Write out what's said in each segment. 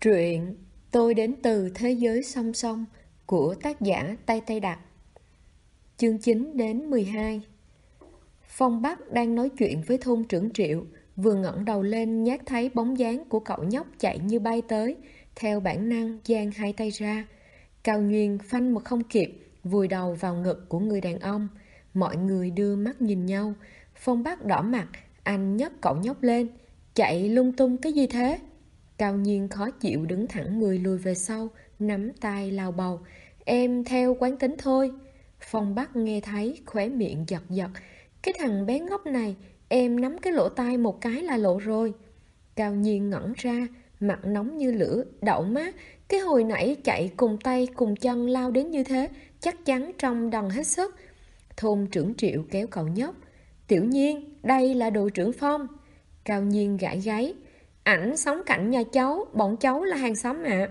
Truyện Tôi đến từ thế giới song song của tác giả Tây Tây Đặc. Chương 9 đến 12. Phong Bắc đang nói chuyện với thôn trưởng Triệu, vừa ngẩng đầu lên nhát thấy bóng dáng của cậu nhóc chạy như bay tới, theo bản năng dang hai tay ra. Cao Nguyên phanh một không kịp, vùi đầu vào ngực của người đàn ông. Mọi người đưa mắt nhìn nhau. Phong Bắc đỏ mặt, anh nhấc cậu nhóc lên. Chạy lung tung cái gì thế? Cao Nhiên khó chịu đứng thẳng người lùi về sau, nắm tay lao bầu. Em theo quán tính thôi. Phong Bắc nghe thấy, khóe miệng giật giật. Cái thằng bé ngốc này, em nắm cái lỗ tai một cái là lộ rồi. Cao Nhiên ngẩn ra, mặt nóng như lửa. Đậu má, cái hồi nãy chạy cùng tay cùng chân lao đến như thế, chắc chắn trong đòn hết sức. Thôn trưởng Triệu kéo cậu nhóc. Tiểu Nhiên, đây là đội trưởng Phong. Cao Nhiên gãi gáy. Ảnh sống cạnh nhà cháu, bọn cháu là hàng xóm ạ.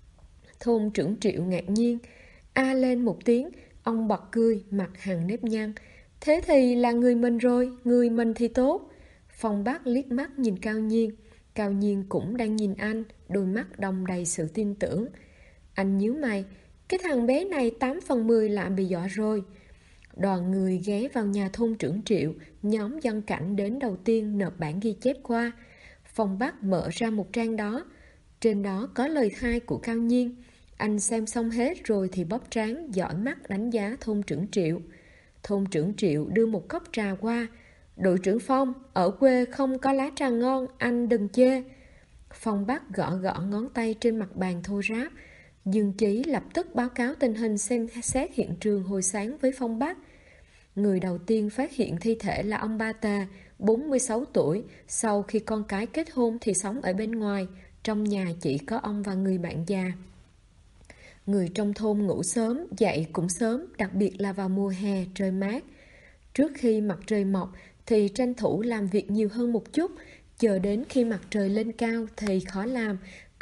Thôn trưởng Triệu ngạc nhiên. A lên một tiếng, ông bật cười, mặt hằn nếp nhăn. Thế thì là người mình rồi, người mình thì tốt. Phong Bắc liếc mắt nhìn Cao Nhiên. Cao Nhiên cũng đang nhìn anh, đôi mắt đong đầy sự tin tưởng. Anh nhíu mày, cái thằng bé này 8 phần 10 là bị dọa rồi. Đoàn người ghé vào nhà thôn trưởng Triệu, nhóm dân cảnh đến đầu tiên nộp bản ghi chép qua. Phong Bắc mở ra một trang đó. Trên đó có lời khai của Cao Nhiên. Anh xem xong hết rồi thì bóp trán, dõi mắt đánh giá thôn trưởng Triệu. Thôn trưởng Triệu đưa một cốc trà qua. Đội trưởng Phong, ở quê không có lá trà ngon, anh đừng chê. Phong Bắc gõ gõ ngón tay trên mặt bàn thô ráp. Dương Chí lập tức báo cáo tình hình xem xét hiện trường hồi sáng với Phong Bắc. Người đầu tiên phát hiện thi thể là ông Ba Tà, 46 tuổi, sau khi con cái kết hôn thì sống ở bên ngoài, trong nhà chỉ có ông và người bạn già. Người trong thôn ngủ sớm, dậy cũng sớm, đặc biệt là vào mùa hè trời mát. Trước khi mặt trời mọc thì tranh thủ làm việc nhiều hơn một chút, chờ đến khi mặt trời lên cao thì khó làm.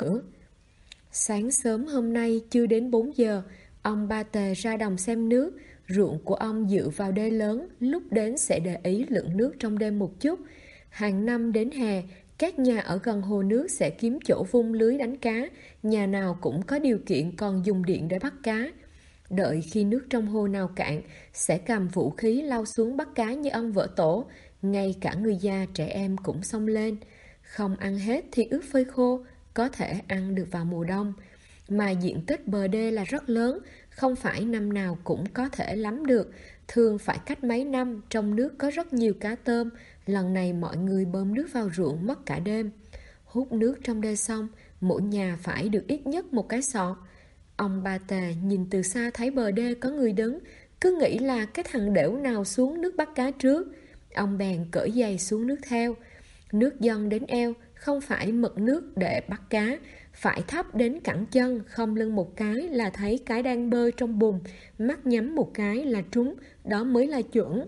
Sáng sớm hôm nay chưa đến 4 giờ, ông Ba Tề ra đồng xem nước. Ruộng của ông dựa vào đê lớn, lúc đến sẽ để ý lượng nước trong đêm một chút. Hàng năm đến hè, các nhà ở gần hồ nước sẽ kiếm chỗ vung lưới đánh cá, nhà nào cũng có điều kiện còn dùng điện để bắt cá. Đợi khi nước trong hồ nào cạn, sẽ cầm vũ khí lao xuống bắt cá như ông vợ tổ, ngay cả người già trẻ em cũng xông lên. Không ăn hết thì ướp phơi khô, có thể ăn được vào mùa đông. Mà diện tích bờ đê là rất lớn, không phải năm nào cũng có thể lắm được, thường phải cách mấy năm, trong nước có rất nhiều cá tôm. Lần này mọi người bơm nước vào ruộng mất cả đêm. Hút nước trong đê xong, mỗi nhà phải được ít nhất một cái sọt. Ông Ba Tề nhìn từ xa thấy bờ đê có người đứng, cứ nghĩ là cái thằng đểu nào xuống nước bắt cá trước. Ông bèn cởi giày xuống nước theo. Nước dâng đến eo, không phải mực nước để bắt cá, phải thấp đến cẳng chân, không lưng một cái là thấy cái đang bơi trong bùn, mắt nhắm một cái là trúng, đó mới là chuẩn.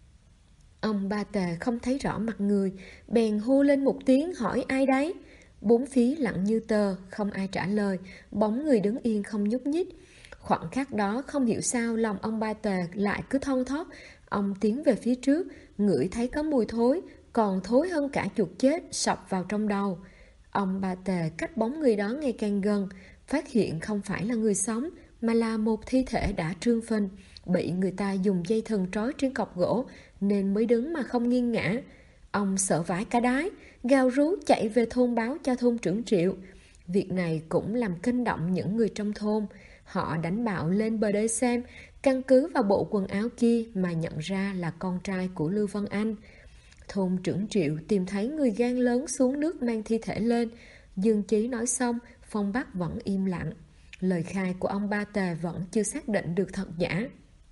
Ông Ba Tề không thấy rõ mặt người, bèn hô lên một tiếng hỏi ai đấy. Bốn phía lặng như tờ, không ai trả lời, bóng người đứng yên không nhúc nhích. Khoảnh khắc đó không hiểu sao lòng ông Ba Tề lại cứ thon thót. Ông tiến về phía trước, ngửi thấy có mùi thối, còn thối hơn cả chuột chết sộc vào trong đầu. Ông Ba Tề cách bóng người đó ngày càng gần, phát hiện không phải là người sống, mà là một thi thể đã trương phình, bị người ta dùng dây thừng trói trên cọc gỗ, nên mới đứng mà không nghiêng ngã. Ông sợ vãi cả đái, gào rú chạy về thôn báo cho thôn trưởng Triệu. Việc này cũng làm kinh động những người trong thôn. Họ đánh bạo lên bờ đê xem, căn cứ vào bộ quần áo kia mà nhận ra là con trai của Lưu Vân Anh. Thôn trưởng Triệu tìm thấy người gan lớn xuống nước mang thi thể lên. Dương Chí nói xong, Phong Bắc vẫn im lặng. Lời khai của ông Ba Tề vẫn chưa xác định được thật giả.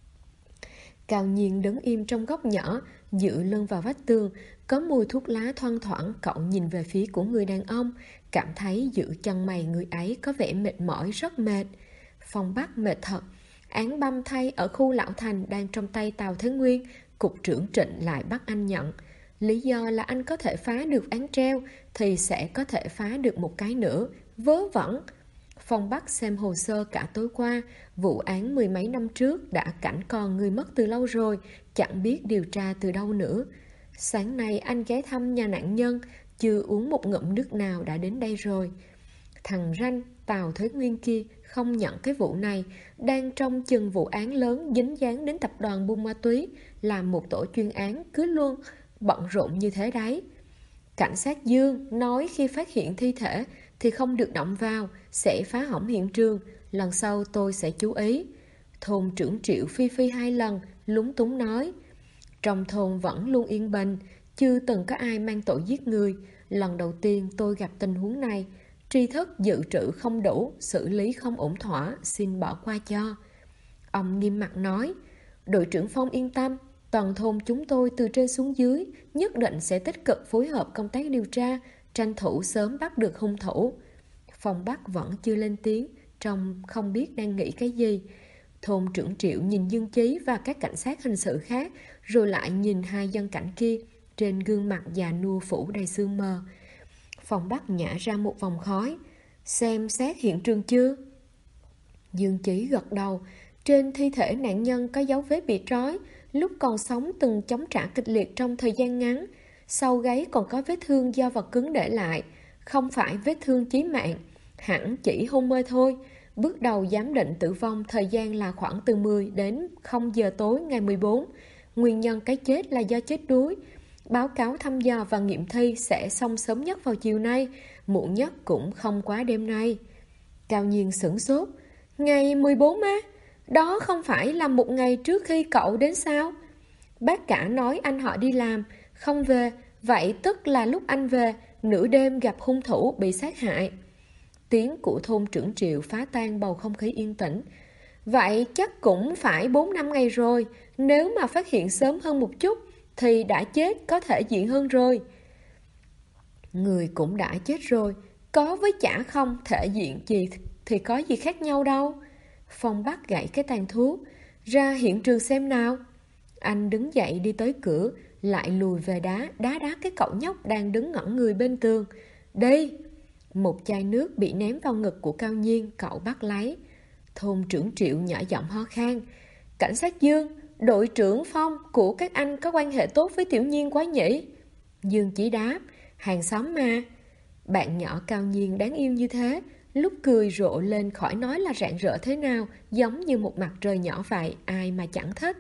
Cao Nhiên đứng im trong góc nhỏ, dựa lưng vào vách tường, có mùi thuốc lá thoang thoảng. Cậu nhìn về phía của người đàn ông, cảm thấy giữa chân mày người ấy có vẻ mệt mỏi, rất mệt. Phong Bắc mệt thật. Án băm thay ở khu Lão Thành đang trong tay Tào Thế Nguyên, cục trưởng Trịnh lại bắt anh nhận. Lý do là anh có thể phá được án treo thì sẽ có thể phá được một cái nữa. Vớ vẩn. Phong Bắc xem hồ sơ cả tối qua, vụ án mười mấy năm trước đã cảnh còn người mất từ lâu rồi, chẳng biết điều tra từ đâu nữa. Sáng nay anh ghé thăm nhà nạn nhân, chưa uống một ngụm nước nào đã đến đây rồi. Thằng ranh Tào Thế Nguyên kia không nhận cái vụ này, đang trong chừng vụ án lớn dính dáng đến tập đoàn buôn ma túy, làm một tổ chuyên án cứ luôn bận rộn như thế đấy. Cảnh sát Dương nói khi phát hiện thi thể thì không được động vào, sẽ phá hỏng hiện trường, lần sau tôi sẽ chú ý. Thôn trưởng Triệu phi phi 2 lần, lúng túng nói. Trong thôn vẫn luôn yên bình, chưa từng có ai mang tội giết người. Lần đầu tiên tôi gặp tình huống này, tri thức dự trữ không đủ, xử lý không ổn thỏa, xin bỏ qua cho. Ông nghiêm mặt nói, đội trưởng Phong yên tâm, toàn thôn chúng tôi từ trên xuống dưới nhất định sẽ tích cực phối hợp công tác điều tra, tranh thủ sớm bắt được hung thủ. Phong Bắc vẫn chưa lên tiếng, trông không biết đang nghĩ cái gì. Thôn trưởng Triệu nhìn Dương Chí và các cảnh sát hình sự khác, rồi lại nhìn 2 dân cảnh kia, trên gương mặt già nua phủ đầy sương mờ. Phong Bắc nhả ra một vòng khói. Xem xét hiện trường chưa? Dương Chí gật đầu. Trên thi thể nạn nhân có dấu vết bị trói, lúc còn sống từng chống trả kịch liệt trong thời gian ngắn. Sau gáy còn có vết thương do vật cứng để lại, không phải vết thương chí mạng, hẳn chỉ hôn mê thôi. Bước đầu giám định tử vong thời gian là khoảng từ 10 đến 0 giờ tối ngày 14. Nguyên nhân cái chết là do chết đuối. Báo cáo thăm dò và nghiệm thi sẽ xong sớm nhất vào chiều nay, muộn nhất cũng không quá đêm nay. Cao Nhiên sửng sốt. Ngày 14 á? Đó không phải là một ngày trước khi cậu đến sao? Bác cả nói anh họ đi làm, không về. Vậy tức là lúc anh về, nửa đêm gặp hung thủ bị sát hại. Tiếng của thôn trưởng Triệu phá tan bầu không khí yên tĩnh. Vậy chắc cũng phải 4-5 ngày rồi. Nếu mà phát hiện sớm hơn một chút thì đã chết có thể diện hơn rồi. Người cũng đã chết rồi, có với chả không thể diện gì thì có gì khác nhau đâu. Phong Bắc gãy cái tàn thuốc. Ra hiện trường xem nào. Anh đứng dậy đi tới cửa, lại lùi về đá cái cậu nhóc đang đứng ngẩn người bên tường. Đây! Một chai nước bị ném vào ngực của Cao Nhiên, cậu bắt lấy. Thôn trưởng Triệu nhỏ giọng ho khan. Cảnh sát Dương, đội trưởng Phong của các anh có quan hệ tốt với Tiểu Nhiên quá nhỉ? Dương chỉ đáp, hàng xóm mà. Bạn nhỏ Cao Nhiên đáng yêu như thế, lúc cười rộ lên khỏi nói là rạng rỡ thế nào, giống như một mặt trời nhỏ vậy, ai mà chẳng thích.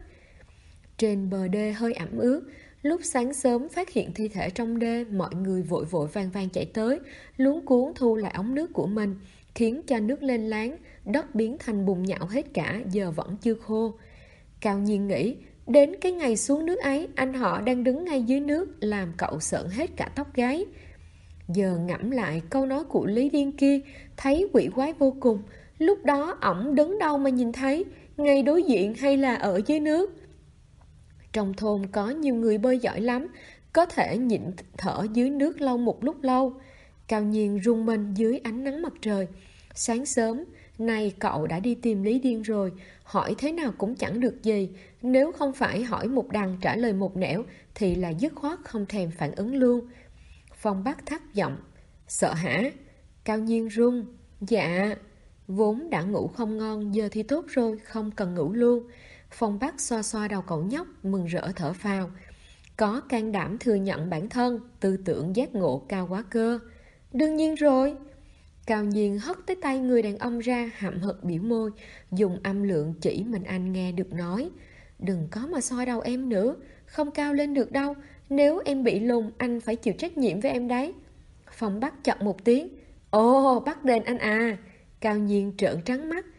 Trên bờ đê hơi ẩm ướt, lúc sáng sớm phát hiện thi thể trong đê, mọi người vội vội vàng vàng chạy tới, luống cuống thu lại ống nước của mình, khiến cho nước lên láng, đất biến thành bùn nhão hết cả, giờ vẫn chưa khô. Cao Nhiên nghĩ, đến cái ngày xuống nước ấy, anh họ đang đứng ngay dưới nước, làm cậu sợn hết cả tóc gáy. Giờ ngẫm lại câu nói của Lý Điên kia, thấy quỷ quái vô cùng. Lúc đó ổng đứng đâu mà nhìn thấy, ngay đối diện hay là ở dưới nước? Trong thôn có nhiều người bơi giỏi lắm, có thể nhịn thở dưới nước lâu một lúc lâu. Cao Nhiên rung mình dưới ánh nắng mặt trời. Sáng sớm, nay cậu đã đi tìm Lý Điên rồi, hỏi thế nào cũng chẳng được gì. Nếu không phải hỏi một đằng trả lời một nẻo, thì là dứt khoát không thèm phản ứng luôn. Phong Bắc thắt giọng. Sợ hả? Cao Nhiên run. Dạ. Vốn đã ngủ không ngon, giờ thì tốt rồi, không cần ngủ luôn. Phong Bắc xoa xoa đầu cậu nhóc, mừng rỡ thở phào. Có can đảm thừa nhận bản thân, tư tưởng giác ngộ cao quá cơ. Đương nhiên rồi. Cao Nhiên hất tới tay người đàn ông ra, hậm hực biểu môi, dùng âm lượng chỉ mình anh nghe được nói. Đừng có mà xoa đầu em nữa, không cao lên được đâu. Nếu em bị lùn, anh phải chịu trách nhiệm với em đấy. Phong Bắc chợt một tiếng. Ồ, bắt đền anh à. Cao Nhiên trợn trắng mắt.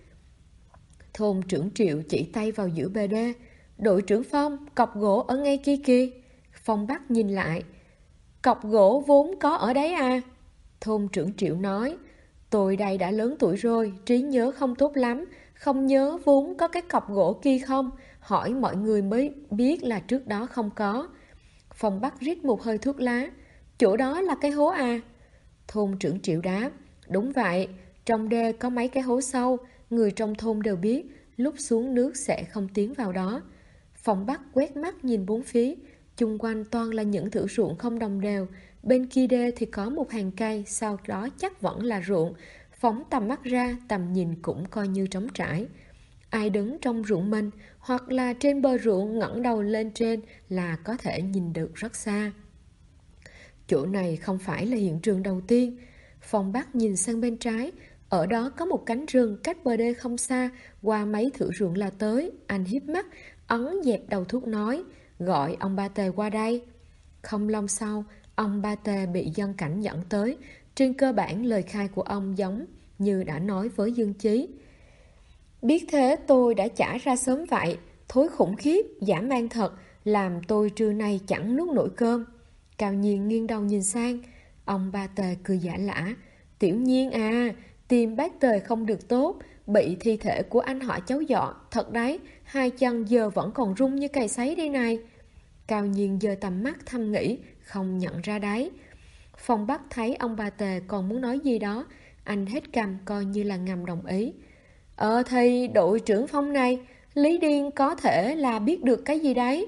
Thôn trưởng Triệu chỉ tay vào giữa bờ đê. Đội trưởng Phong, cọc gỗ ở ngay kia kìa. Phong Bắc nhìn lại. Cọc gỗ vốn có ở đấy à? Thôn trưởng Triệu nói. Tôi đây đã lớn tuổi rồi, trí nhớ không tốt lắm. Không nhớ vốn có cái cọc gỗ kia không? Hỏi mọi người mới biết là trước đó không có. Phong Bắc rít một hơi thuốc lá. Chỗ đó là cái hố à? Thôn trưởng Triệu đáp. Đúng vậy, trong đê có mấy cái hố sâu. Người trong thôn đều biết, lúc xuống nước sẽ không tiến vào đó. Phong Bắc quét mắt nhìn bốn phía. Chung quanh toàn là những thửa ruộng không đồng đều. Bên kia đê thì có một hàng cây, sau đó chắc vẫn là ruộng. Phóng tầm mắt ra, tầm nhìn cũng coi như trống trải. Ai đứng trong ruộng mình, hoặc là trên bờ ruộng ngẩng đầu lên trên là có thể nhìn được rất xa. Chỗ này không phải là hiện trường đầu tiên. Phong Bắc nhìn sang bên trái, ở đó có một cánh rừng cách bờ đê không xa, qua mấy thửa ruộng là tới. Anh híp mắt, ấn dẹp đầu thuốc nói, gọi ông Ba Tề qua đây. Không lâu sau, ông Ba Tề bị dân cảnh dẫn tới. Trên cơ bản lời khai của ông giống như đã nói với Dương Chí. Biết thế tôi đã trả ra sớm vậy, thối khủng khiếp, dã man thật, làm tôi trưa nay chẳng nuốt nổi cơm. Cao Nhiên nghiêng đầu nhìn sang, ông Ba Tề cười giả lả. Tiểu Nhiên à, tim bác Tề không được tốt, bị thi thể của anh họ cháu dọ, thật đấy, hai chân giờ vẫn còn rung như cày sấy đây này. Cao Nhiên giơ tầm mắt thầm nghĩ, không nhận ra đấy. Phong Bắc thấy ông Ba Tề còn muốn nói gì đó, anh hết cằm coi như là ngầm đồng ý. Thì đội trưởng Phong này, Lý Điên có thể là biết được cái gì đấy.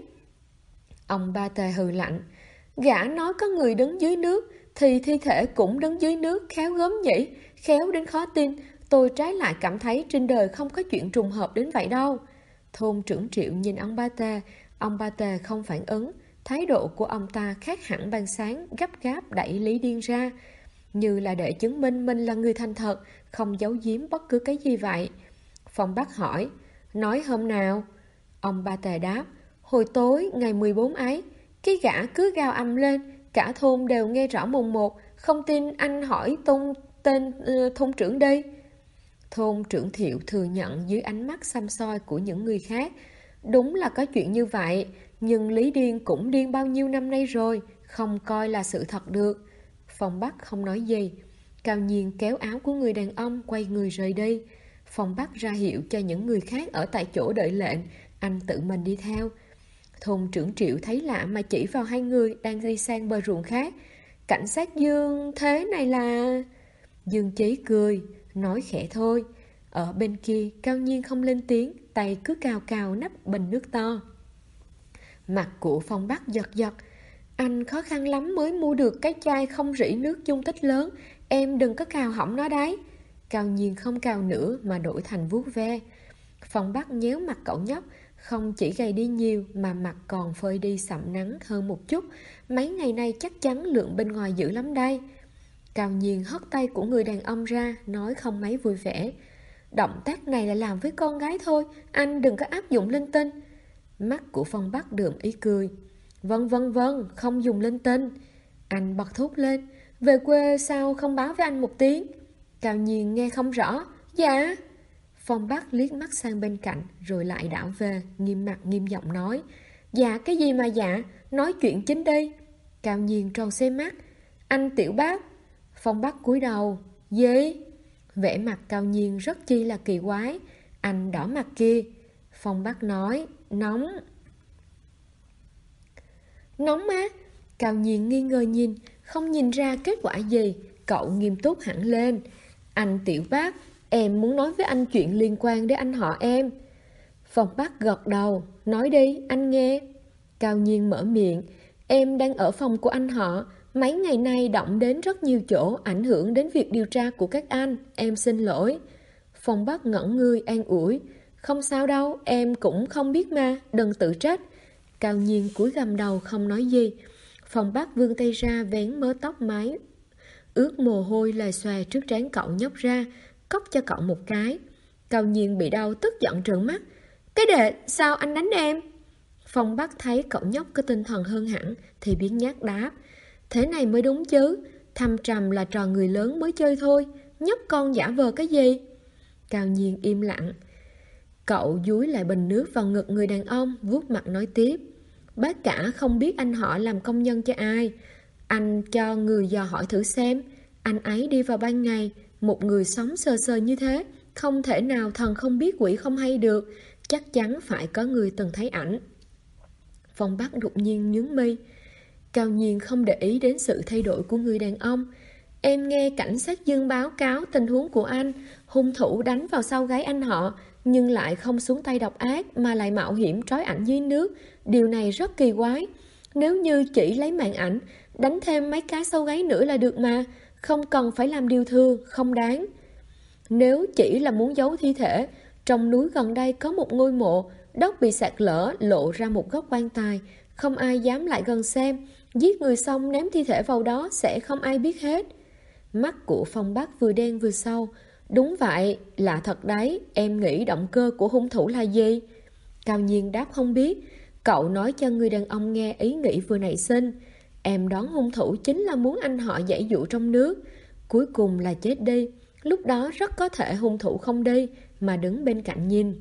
Ông Ba Tề hừ lạnh, gã nói có người đứng dưới nước, thì thi thể cũng đứng dưới nước, khéo gớm nhỉ, khéo đến khó tin. Tôi trái lại cảm thấy trên đời không có chuyện trùng hợp đến vậy đâu. Thôn trưởng Triệu nhìn ông Ba Tề không phản ứng. Thái độ của ông ta khác hẳn ban sáng, gấp gáp đẩy Lý Điên ra, như là để chứng minh mình là người thành thật, không giấu giếm bất cứ cái gì vậy. Phong Bắc hỏi, nói hôm nào? Ông Ba Tề đáp, hồi tối ngày 14 ấy. Cái gã cứ gào ầm lên, cả thôn đều nghe rõ mồn một. Không tin anh hỏi tên thôn trưởng đi. Thôn trưởng Thiệu thừa nhận dưới ánh mắt xăm soi của những người khác. Đúng là có chuyện như vậy, nhưng Lý Điên cũng điên bao nhiêu năm nay rồi, không coi là sự thật được. Phong Bắc không nói gì. Cao Nhiên kéo áo của người đàn ông, quay người rời đi. Phong Bắc ra hiệu cho những người khác ở tại chỗ đợi lệnh, anh tự mình đi theo. Thôn trưởng Triệu thấy lạ mà chỉ vào hai người đang đi sang bờ ruộng khác. Cảnh sát Dương thế này là... Dương Chí cười, nói khẽ thôi. Ở bên kia, Cao Nhiên không lên tiếng, tay cứ cào cào nắp bình nước to. Mặt của Phong Bắc giật giật. Anh khó khăn lắm mới mua được cái chai không rỉ nước dung tích lớn, em đừng có cào hỏng nó đấy. Cao Nhiên không cào nữa mà đổi thành vuốt ve. Phong Bắc nhéo mặt cậu nhóc, không chỉ gầy đi nhiều mà mặt còn phơi đi sậm nắng hơn một chút. Mấy ngày nay chắc chắn lượng bên ngoài dữ lắm đây. Cao Nhiên hất tay của người đàn ông ra, nói không mấy vui vẻ. Động tác này là làm với con gái thôi, anh đừng có áp dụng linh tinh. Mắt của Phong Bắc đượm ý cười. Vâng, không dùng linh tinh. Anh bật thốt lên, về quê sao không báo với anh một tiếng? Cao Nhiên nghe không rõ. Dạ. Phong Bắc liếc mắt sang bên cạnh, rồi lại đảo về, nghiêm mặt nghiêm giọng nói. Dạ cái gì mà dạ, nói chuyện chính đi. Cao Nhiên tròn xe mắt. Anh Tiểu Bác. Phong Bắc cúi đầu. Gì? Vẻ mặt Cao Nhiên rất chi là kỳ quái. Anh đỏ mặt kia. Phong Bắc nói. Nóng. Nóng á? Cao Nhiên nghi ngờ nhìn, không nhìn ra kết quả gì. Cậu nghiêm túc hẳn lên. Anh Tiểu Bác, em muốn nói với anh chuyện liên quan đến anh họ em. Phong Bắc gật đầu. Nói đi, anh nghe. Cao Nhiên mở miệng. Em đang ở phòng của anh họ. Mấy ngày nay động đến rất nhiều chỗ, ảnh hưởng đến việc điều tra của các anh. Em xin lỗi. Phong Bắc ngẩn người an ủi. Không sao đâu, em cũng không biết mà, đừng tự trách. Cao Nhiên cúi gằm đầu không nói gì. Phong Bắc vươn tay ra vén mớ tóc mái ướt mồ hôi lè xòe trước trán cậu nhóc ra, cốc cho cậu một cái. Cao Nhiên bị đau tức giận trợn mắt. Cái đệ, sao anh đánh em? Phong Bắc thấy cậu nhóc có tinh thần hơn hẳn thì biến nhát đáp. Thế này mới đúng chứ, thăm trầm là trò người lớn mới chơi thôi, nhóc con giả vờ cái gì? Cao Nhiên im lặng. Cậu dúi lại bình nước vào ngực người đàn ông, vuốt mặt nói tiếp. Bác cả không biết anh họ làm công nhân cho ai. Anh cho người dò hỏi thử xem. Anh ấy đi vào ban ngày, một người sống sờ sờ như thế, không thể nào thần không biết quỷ không hay được. Chắc chắn phải có người từng thấy ảnh. Phong Bắc đột nhiên nhướng mi. Cao Nhiên không để ý đến sự thay đổi của người đàn ông. Em nghe cảnh sát Dương báo cáo tình huống của anh. Hung thủ đánh vào sau gáy anh họ, nhưng lại không xuống tay độc ác mà lại mạo hiểm trói ảnh dưới nước. Điều này rất kỳ quái. Nếu như chỉ lấy mạng ảnh, đánh thêm mấy cái sau gáy nữa là được mà, không cần phải làm điều thừa, không đáng. Nếu chỉ là muốn giấu thi thể, trong núi gần đây có một ngôi mộ, đất bị sạt lở lộ ra một góc quan tài, không ai dám lại gần xem. Giết người xong ném thi thể vào đó sẽ không ai biết hết. Mắt của Phong Bắc vừa đen vừa sâu. Đúng vậy, lạ thật đấy, em nghĩ động cơ của hung thủ là gì? Cao Nhiên đáp không biết. Cậu nói cho người đàn ông nghe ý nghĩ vừa nảy sinh. Em đoán hung thủ chính là muốn anh họ giãy dụ trong nước, cuối cùng là chết đi. Lúc đó rất có thể hung thủ không đi, mà đứng bên cạnh nhìn.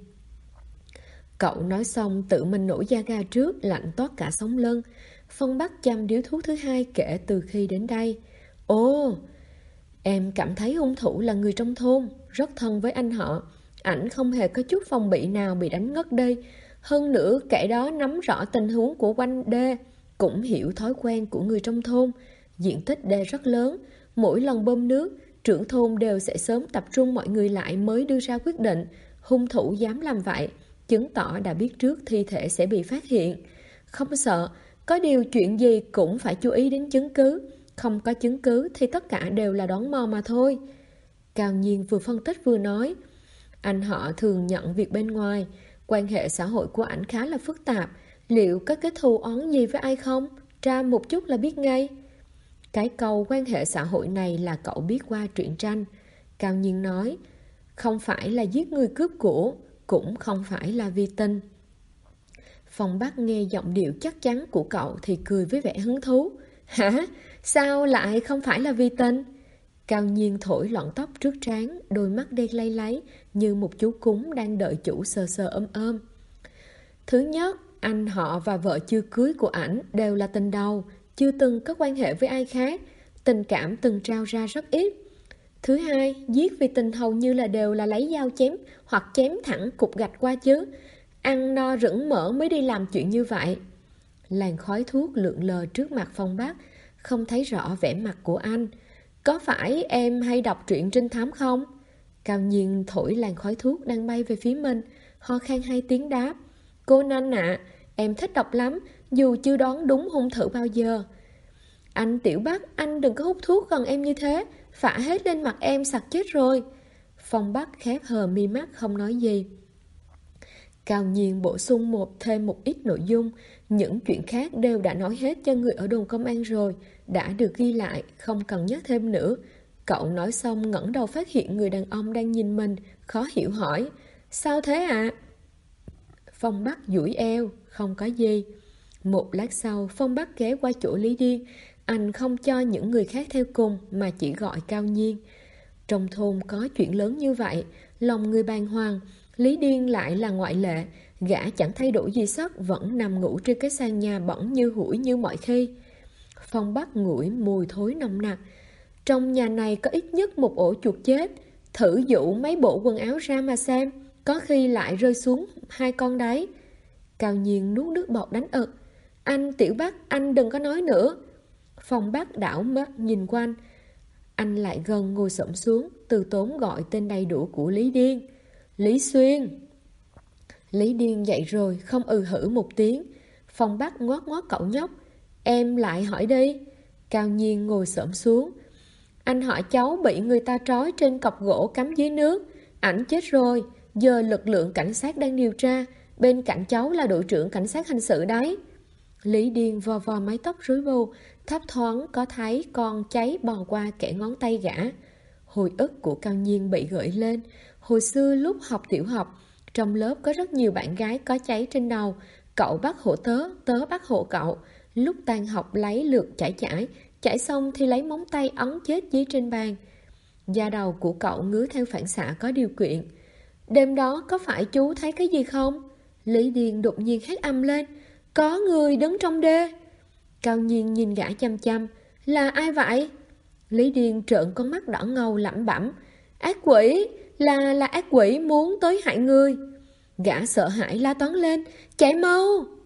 Cậu nói xong tự mình nổi da gà trước, lạnh toát cả sống lưng. Phong Bắc chăm điếu thuốc thứ hai kể từ khi đến đây. Ồ, em cảm thấy hung thủ là người trong thôn, rất thân với anh họ. Ảnh không hề có chút phòng bị nào bị đánh ngất đi. Hơn nữa kẻ đó nắm rõ tình huống của quanh đê, cũng hiểu thói quen của người trong thôn. Diện tích đê rất lớn, mỗi lần bơm nước, trưởng thôn đều sẽ sớm tập trung mọi người lại mới đưa ra quyết định. Hung thủ dám làm vậy, chứng tỏ đã biết trước thi thể sẽ bị phát hiện. Không sợ, có điều chuyện gì cũng phải chú ý đến chứng cứ. Không có chứng cứ thì tất cả đều là đoán mò mà thôi. Cao Nhiên vừa phân tích vừa nói. Anh họ thường nhận việc bên ngoài, quan hệ xã hội của ảnh khá là phức tạp. Liệu có cái thù oán gì với ai không? Tra một chút là biết ngay. Cái câu quan hệ xã hội này là cậu biết qua truyện tranh. Cao Nhiên nói, không phải là giết người cướp của, cũng không phải là vi tinh. Phong Bắc nghe giọng điệu chắc chắn của cậu thì cười với vẻ hứng thú. Hả? Sao lại không phải là vi tinh? Cao Nhiên thổi lọn tóc trước trán, đôi mắt đen lay láy như một chú cún đang đợi chủ sờ sờ ôm ôm. Thứ nhất, anh họ và vợ chưa cưới của ảnh đều là tình đầu, chưa từng có quan hệ với ai khác, tình cảm từng trao ra rất ít. Thứ hai, giết vì tình hầu như là đều là lấy dao chém hoặc chém thẳng cục gạch qua chứ. Ăn no rửng mỡ mới đi làm chuyện như vậy. Làn khói thuốc lượn lờ trước mặt Phong Bắc, không thấy rõ vẻ mặt của anh. Có phải em hay đọc truyện trinh thám không? Cao Nhiên thổi làn khói thuốc đang bay về phía mình, ho khan 2 tiếng đáp. Cô Nanh ạ, em thích đọc lắm, dù chưa đoán đúng hung thủ bao giờ. Anh Tiểu Bắc, anh đừng có hút thuốc gần em như thế, phả hết lên mặt em sặc chết rồi. Phong Bắc khép hờ mi mắt không nói gì. Cao Nhiên bổ sung thêm một ít nội dung. Những chuyện khác đều đã nói hết cho người ở đồn công an rồi, đã được ghi lại, không cần nhắc thêm nữa. Cậu nói xong ngẩng đầu phát hiện người đàn ông đang nhìn mình, khó hiểu hỏi. Sao thế ạ? Phong Bắc duỗi eo, không có gì. Một lát sau, Phong Bắc ghé qua chỗ Lý Điên. Anh không cho những người khác theo cùng mà chỉ gọi Cao Nhiên. Trong thôn có chuyện lớn như vậy, lòng người bàng hoàng. Lý Điên lại là ngoại lệ. Gã chẳng thay đổi gì sắc, vẫn nằm ngủ trên cái sàn nhà bẩn như hủi như mọi khi. Phong Bắc ngửi mùi thối nồng nặc. Trong nhà này có ít nhất một ổ chuột chết. Thử dụ mấy bộ quần áo ra mà xem, có khi lại rơi xuống 2 con đấy. Cao Nhiên nuốt nước bọt đánh ực. Anh Tiểu Bắc, anh đừng có nói nữa. Phong Bắc đảo mắt nhìn quanh. Anh lại gần ngồi xổm xuống, từ tốn gọi tên đầy đủ của Lý Điên. Lý Xuyên. Lý Điên dậy rồi, không hử một tiếng. Phong Bắc ngoác ngoác cậu nhóc. Em lại hỏi đi. Cao Nhiên ngồi xổm xuống. Anh họ cháu bị người ta trói trên cọc gỗ cắm dưới nước. Ảnh chết rồi, giờ lực lượng cảnh sát đang điều tra. Bên cạnh cháu là đội trưởng cảnh sát hình sự đấy. Lý Điên vo vo mái tóc rối bù, thấp thoáng có thấy con cháy bò qua kẽ ngón tay gã. Hồi ức của Cao Nhiên bị gợi lên. Hồi xưa lúc học tiểu học, trong lớp có rất nhiều bạn gái có cháy trên đầu. Cậu bắt hộ tớ, tớ bắt hộ cậu. Lúc tan học lấy lượt chải xong thì lấy móng tay ấn chết dưới trên bàn. Da đầu của cậu ngứa theo phản xạ có điều kiện. Đêm đó có phải chú thấy cái gì không? Lý Điền đột nhiên hét âm lên. Có người đứng trong đê. Cao Nhiên nhìn gã chăm chăm. Là ai vậy? Lý Điền trợn con mắt đỏ ngầu lẩm bẩm. Ác quỷ, là ác quỷ muốn tới hại người. Gã sợ hãi la toán lên. Chạy mau.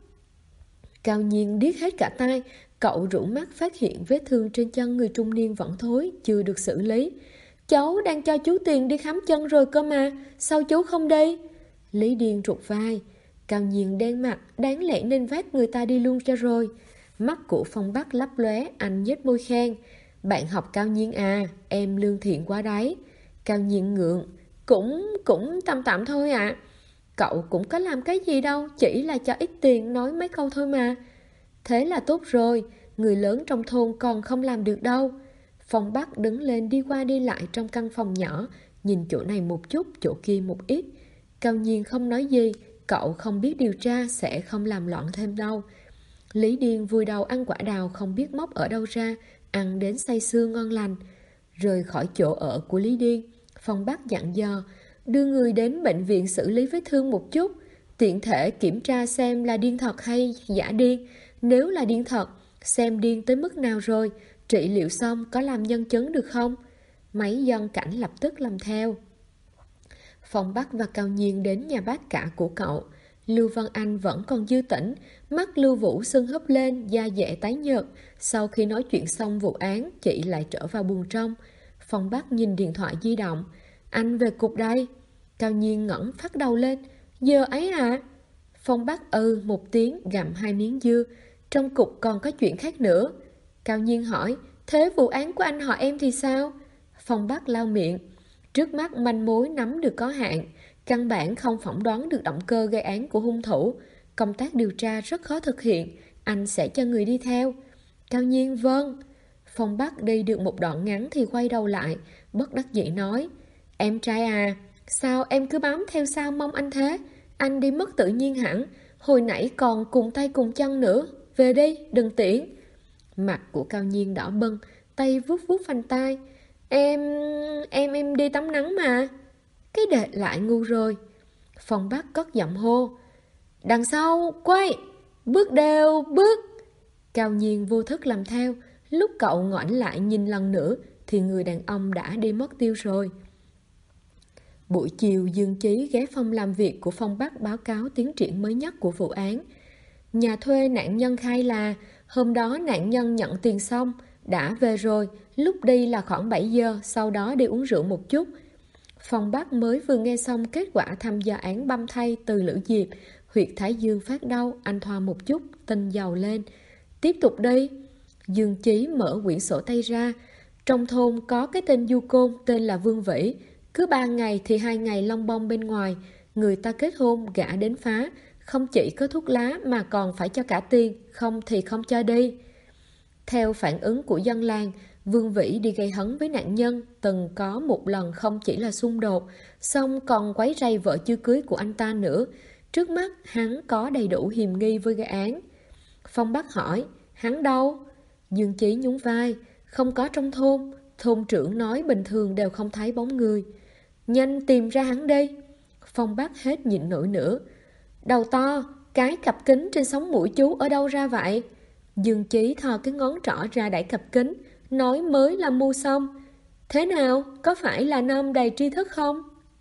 Cao Nhiên điếc hết cả tai. Cậu rũ mắt phát hiện vết thương trên chân người trung niên vẫn thối, chưa được xử lý. Cháu đang cho chú tiền đi khám chân rồi cơ mà, sao chú không đi? Lý Điền rụt vai. Cao Nhiên đen mặt, đáng lẽ nên vác người ta đi luôn cho rồi. Mắt của Phong Bắc lấp lóe, anh nhếch môi khen. Bạn học Cao Nhiên à, em lương thiện quá đấy. Cao Nhiên ngượng. Cũng tạm tạm thôi ạ. Cậu cũng có làm cái gì đâu, chỉ là cho ít tiền nói mấy câu thôi mà. Thế là tốt rồi, người lớn trong thôn còn không làm được đâu. Phong Bắc đứng lên đi qua đi lại trong căn phòng nhỏ, nhìn chỗ này một chút, chỗ kia một ít. Cao Nhiên không nói gì, cậu không biết điều tra sẽ không làm loạn thêm đâu. Lý Điền vùi đầu ăn quả đào không biết móc ở đâu ra, ăn đến say sưa ngon lành. Rời khỏi chỗ ở của Lý Điền, Phong Bắc dặn dò, đưa người đến bệnh viện xử lý vết thương một chút, tiện thể kiểm tra xem là điên thật hay giả điên. Nếu là điên thật, xem điên tới mức nào rồi, trị liệu xong có làm nhân chứng được không? Mấy dân cảnh lập tức làm theo. Phong Bắc và Cao Nhiên đến nhà bác cả của cậu. Lưu Văn Anh vẫn còn dư tỉnh, mắt Lưu Vũ sưng húp lên, da dẻ tái nhợt. Sau khi nói chuyện xong vụ án, chị lại trở vào buồng trong. Phong Bắc nhìn điện thoại di động. Anh về cục đây. Cao Nhiên ngẩng phát đầu lên. Giờ ấy à? Phong Bắc một tiếng, gặm 2 miếng dưa. Trong cục còn có chuyện khác nữa. Cao Nhiên hỏi, thế vụ án của anh họ em thì sao? Phong Bắc lau miệng. Trước mắt manh mối nắm được có hạn, căn bản không phỏng đoán được động cơ gây án của hung thủ. Công tác điều tra rất khó thực hiện, anh sẽ cho người đi theo. Cao Nhiên vâng. Phong Bắc đi được một đoạn ngắn thì quay đầu lại, bất đắc dĩ nói, em trai à, sao em cứ bám theo sau mong anh thế? Anh đi mất tự nhiên hẳn, hồi nãy còn cùng tay cùng chân nữa. Về đi, đừng tiễn. Mặt của Cao Nhiên đỏ bừng, tay vuốt vuốt phanh tay. Em đi tắm nắng mà. Cái đệ lại ngu rồi. Phong Bắc cất giọng hô, đằng sau, quay, bước đều, bước. Cao Nhiên vô thức làm theo. Lúc cậu ngoảnh lại nhìn lần nữa thì người đàn ông đã đi mất tiêu rồi. Buổi chiều, Dương Chí ghé phòng làm việc của Phong Bắc báo cáo tiến triển mới nhất của vụ án. Nhà thuê nạn nhân khai là hôm đó nạn nhân nhận tiền xong, đã về rồi, lúc đi là khoảng 7 giờ, sau đó đi uống rượu một chút. Phong Bắc mới vừa nghe xong kết quả thăm dò án băm thây từ Lữ Diệp, huyệt thái dương phát đau, anh thoa một chút, tinh dầu lên. Tiếp tục đi. Dương Chí mở quyển sổ tay ra. Trong thôn có cái tên du côn tên là Vương Vĩ, cứ 3 ngày thì 2 ngày lông bông bên ngoài, người ta kết hôn gả đến phá, không chỉ có thuốc lá mà còn phải cho cả tiền, không thì không cho đi. Theo phản ứng của dân làng, Vương Vĩ đi gây hấn với nạn nhân, từng có một lần không chỉ là xung đột, xong còn quấy rầy vợ chưa cưới của anh ta nữa. Trước mắt hắn có đầy đủ hiềm nghi với gây án. Phong Bắc hỏi, hắn đâu? Dương Chí nhún vai, không có trong thôn. Thôn trưởng nói bình thường đều không thấy bóng người. Nhanh tìm ra hắn đi. Phong Bắc hết nhịn nổi nữa. Đầu to, cái cặp kính trên sống mũi chú ở đâu ra vậy? Dương Chí thò cái ngón trỏ ra đẩy cặp kính, nói mới là mua xong. Thế nào, có phải là nôm đầy tri thức không?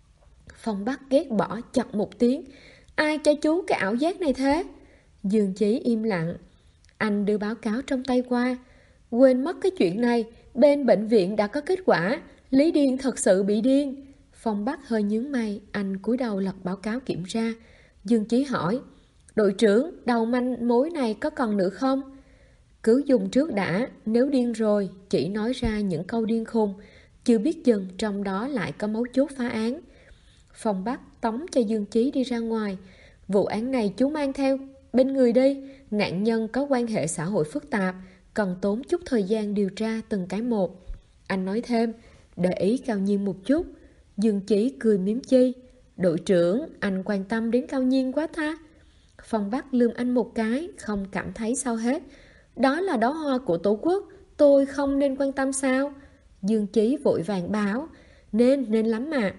Phong Bắc ghét bỏ chật một tiếng. Ai cho chú cái ảo giác này thế? Dương Chí im lặng. Anh đưa báo cáo trong tay qua. Quên mất cái chuyện này, bên bệnh viện đã có kết quả, Lý Điên thật sự bị điên. Phong Bắc hơi nhướng mày, anh cúi đầu lật báo cáo kiểm tra. Dương Chí hỏi, đội trưởng, đầu manh mối này có còn nữa không? Cứ dùng trước đã, nếu điên rồi, chỉ nói ra những câu điên khùng, chưa biết chừng trong đó lại có mấu chốt phá án. Phong Bắc tống cho Dương Chí đi ra ngoài. Vụ án này chú mang theo bên người đi, nạn nhân có quan hệ xã hội phức tạp, cần tốn chút thời gian điều tra từng cái một. Anh nói thêm, để ý Cao Nhiên một chút. Dương Chí cười miếm chi. Đội trưởng, anh quan tâm đến Cao Nhiên quá tha. Phong Bắc lườm anh một cái, không cảm thấy sao hết. Đó là đóa hoa của Tổ quốc, tôi không nên quan tâm sao? Dương Chí vội vàng báo, nên lắm mà.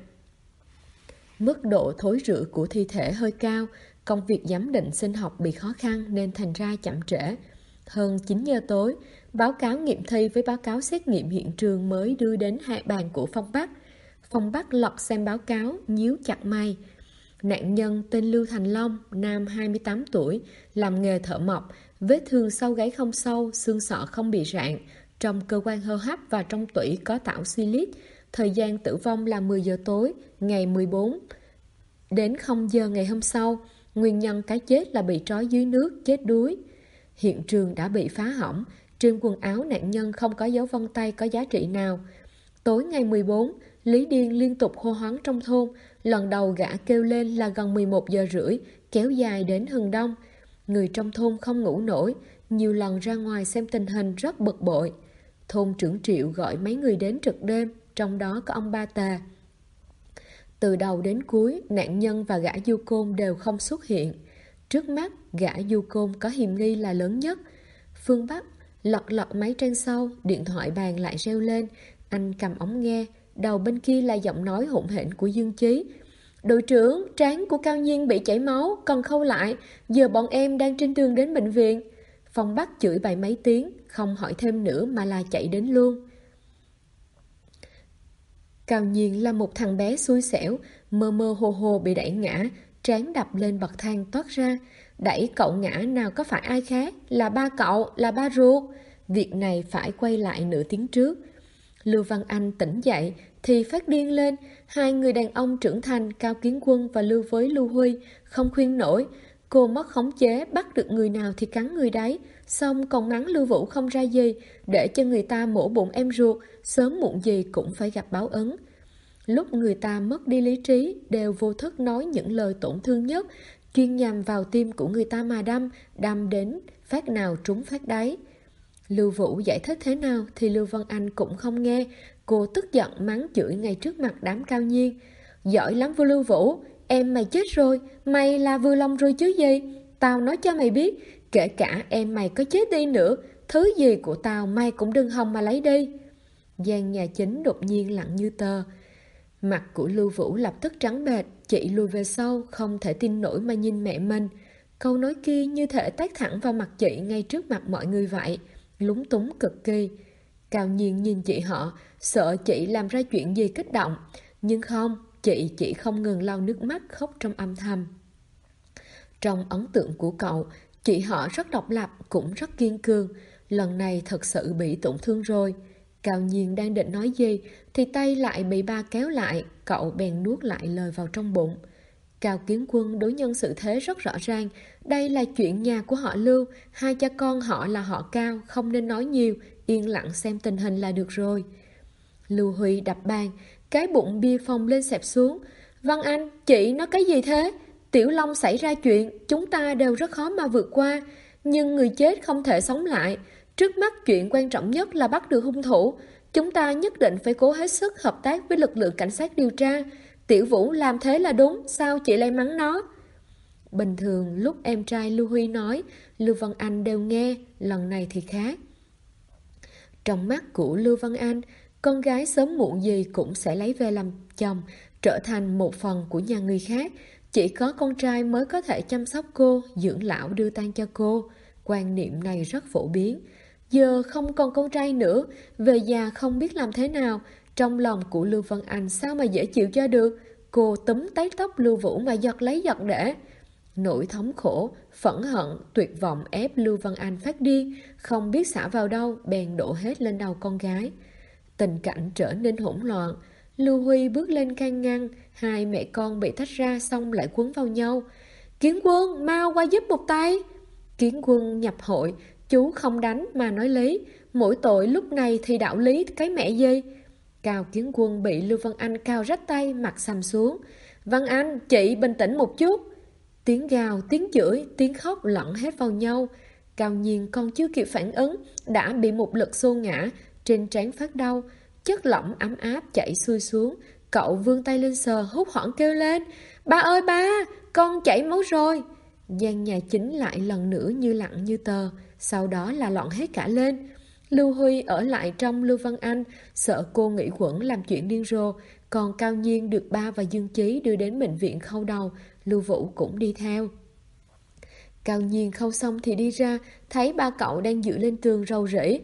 Mức độ thối rữa của thi thể hơi cao, công việc giám định sinh học bị khó khăn nên thành ra chậm trễ. Hơn 9 giờ tối, báo cáo nghiệm thi với báo cáo xét nghiệm hiện trường mới đưa đến hạ bàn của Phong Bắc. Phong Bắc lật xem báo cáo, nhíu chặt mày. Nạn nhân tên Lưu Thành Long, nam 28 tuổi, làm nghề thợ mộc, vết thương sau gáy không sâu, xương sọ không bị rạn, trong cơ quan hô hấp và trong tủy có tảo silit. Thời gian tử vong là 10 giờ tối, ngày 14 đến 0 giờ ngày hôm sau. Nguyên nhân cái chết là bị trói dưới nước, chết đuối. Hiện trường đã bị phá hỏng, trên quần áo nạn nhân không có dấu vân tay có giá trị nào. Tối ngày 14, Lý Điên liên tục hô hoán trong thôn, lần đầu gã kêu lên là gần 11 giờ rưỡi, kéo dài đến hừng đông. Người trong thôn không ngủ nổi, nhiều lần ra ngoài xem tình hình rất bực bội. Thôn trưởng Triệu gọi mấy người đến trực đêm, trong đó có ông Ba Tà. Từ đầu đến cuối, nạn nhân và gã du côn đều không xuất hiện. Trước mắt, gã du côn có hiểm nghi là lớn nhất. Phương Bắc lật lật mấy trang sau, điện thoại bàn lại reo lên. Anh cầm ống nghe, đầu bên kia là giọng nói hỗn hển của Dương Chí. Đội trưởng, trán của Cao Nhiên bị chảy máu, cần khâu lại. Giờ bọn em đang trên đường đến bệnh viện. Phong Bắc chửi bậy mấy tiếng, không hỏi thêm nữa mà là chạy đến luôn. Cao Nhiên là một thằng bé xui xẻo, mơ mơ hồ hồ bị đẩy ngã, trán đập lên bậc thang toát ra. Đẩy cậu ngã nào có phải ai khác, là ba cậu, là ba ruột. Việc này phải quay lại nửa tiếng trước. Lưu Văn Anh tỉnh dậy thì phát điên lên. Hai người đàn ông trưởng thành Cao Kiến Quân và Lưu Huy không khuyên nổi. Cô mất khống chế, bắt được người nào thì cắn người đấy. Xong còn mắng Lưu Vũ không ra gì, để cho người ta mổ bụng em ruột, sớm muộn gì cũng phải gặp báo ứng. Lúc người ta mất đi lý trí, đều vô thức nói những lời tổn thương nhất, chuyên nhằm vào tim của người ta mà đâm đến phát nào trúng phát đấy. Lưu Vũ giải thích thế nào thì Lưu Văn Anh cũng không nghe. Cô tức giận mắng chửi ngay trước mặt đám Cao Nhiên. Giỏi lắm Lưu Vũ, em mày chết rồi, mày là vừa lòng rồi chứ gì. Tao nói cho mày biết, kể cả em mày có chết đi nữa, thứ gì của tao mày cũng đừng hòng mà lấy đi. Gian nhà chính đột nhiên lặng như tờ. Mặt của Lưu Vũ lập tức trắng bệch, chị lùi về sau, không thể tin nổi mà nhìn mẹ mình. Câu nói kia như thể tát thẳng vào mặt chị ngay trước mặt mọi người vậy, lúng túng cực kỳ. Cao Nhiên nhìn chị họ, sợ chị làm ra chuyện gì kích động, nhưng không, chị chỉ không ngừng lau nước mắt khóc trong âm thầm. Trong ấn tượng của cậu, chị họ rất độc lập, cũng rất kiên cường, lần này thật sự bị tổn thương rồi. Cao Nhiên đang định nói gì thì tay lại bị ba kéo lại, cậu bèn nuốt lại lời vào trong bụng. Cao Kiến Quân đối nhân xử thế rất rõ ràng, đây là chuyện nhà của họ Lưu, hai cha con họ là họ Cao, không nên nói nhiều, yên lặng xem tình hình là được rồi. Lưu Huy đập bàn, cái bụng bia phồng lên xẹp xuống. Văn Anh, chị nói cái gì thế? Tiểu Long xảy ra chuyện, chúng ta đều rất khó mà vượt qua, nhưng người chết không thể sống lại. Trước mắt chuyện quan trọng nhất là bắt được hung thủ. Chúng ta nhất định phải cố hết sức hợp tác với lực lượng cảnh sát điều tra. Tiểu Vũ làm thế là đúng, sao chị lại mắng nó? Bình thường lúc em trai Lưu Huy nói, Lưu Văn Anh đều nghe, lần này thì khác. Trong mắt của Lưu Văn Anh, con gái sớm muộn gì cũng sẽ lấy về làm chồng, trở thành một phần của nhà người khác. Chỉ có con trai mới có thể chăm sóc cô, dưỡng lão đưa tang cho cô. Quan niệm này rất phổ biến. Giờ không còn con trai nữa, về già không biết làm thế nào. Trong lòng của Lưu Văn Anh sao mà dễ chịu cho được. Cô túm tấy tóc Lưu Vũ mà giật lấy giật để. Nỗi thống khổ, phẫn hận, tuyệt vọng ép Lưu Văn Anh phát điên, không biết xả vào đâu, bèn đổ hết lên đầu con gái. Tình cảnh trở nên hỗn loạn. Lưu Huy bước lên can ngăn, hai mẹ con bị tách ra xong lại quấn vào nhau. Kiến Quân, mau qua giúp một tay. Kiến Quân nhập hội, chú không đánh mà nói lý, mỗi tội lúc này thì đạo lý cái mẹ gì. Cao Kiến Quân bị Lưu Văn Anh cao rách tay, mặt sầm xuống. Văn Anh, chị bình tĩnh một chút. Tiếng gào, tiếng chửi, tiếng khóc lẫn hết vào nhau. Cao Nhiên còn chưa kịp phản ứng, đã bị một lực xô ngã, trên trán phát đau. Chất lỏng ấm áp chảy xuôi xuống. Cậu vươn tay lên sờ, hốt hoảng kêu lên. Ba ơi ba, con chảy máu rồi. Gian nhà chính lại lần nữa như lặng như tờ, sau đó là loạn hết cả lên. Lưu Huy ở lại trong Lưu Văn Anh, sợ cô nghĩ quẩn làm chuyện điên rồ. Còn Cao Nhiên được ba và Dương Chí đưa đến bệnh viện khâu đầu, Lưu Vũ cũng đi theo. Cao Nhiên khâu xong thì đi ra, thấy ba cậu đang dựa lên tường rầu rĩ.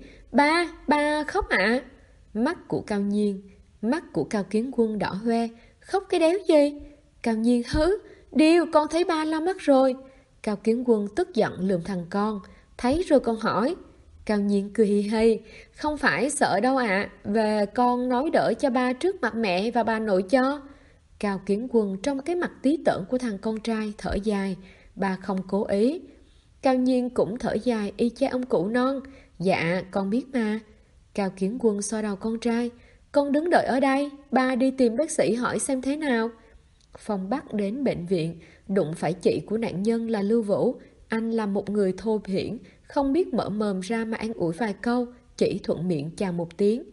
Ba khóc ạ. Mắt của Cao Nhiên, mắt của Cao Kiến Quân đỏ hoe. Khóc cái đéo gì? Cao Nhiên hứ, điều con thấy ba lau mắt rồi. Cao Kiến Quân tức giận lườm thằng con. Thấy rồi con hỏi. Cao Nhiên cười hì hì. Không phải sợ đâu ạ, về con nói đỡ cho ba trước mặt mẹ và bà nội cho. Cao Kiến Quân trong cái mặt tí tởn của thằng con trai thở dài. Ba không cố ý. Cao Nhiên cũng thở dài y chang ông cụ non. Dạ con biết mà. Cao Kiến Quân xoa đầu con trai. Con đứng đợi ở đây, ba đi tìm bác sĩ hỏi xem thế nào. Phong Bắc đến bệnh viện, đụng phải chị của nạn nhân là Lưu Vũ. Anh là một người thô thiển, không biết mở mồm ra mà an ủi vài câu, chỉ thuận miệng chào một tiếng.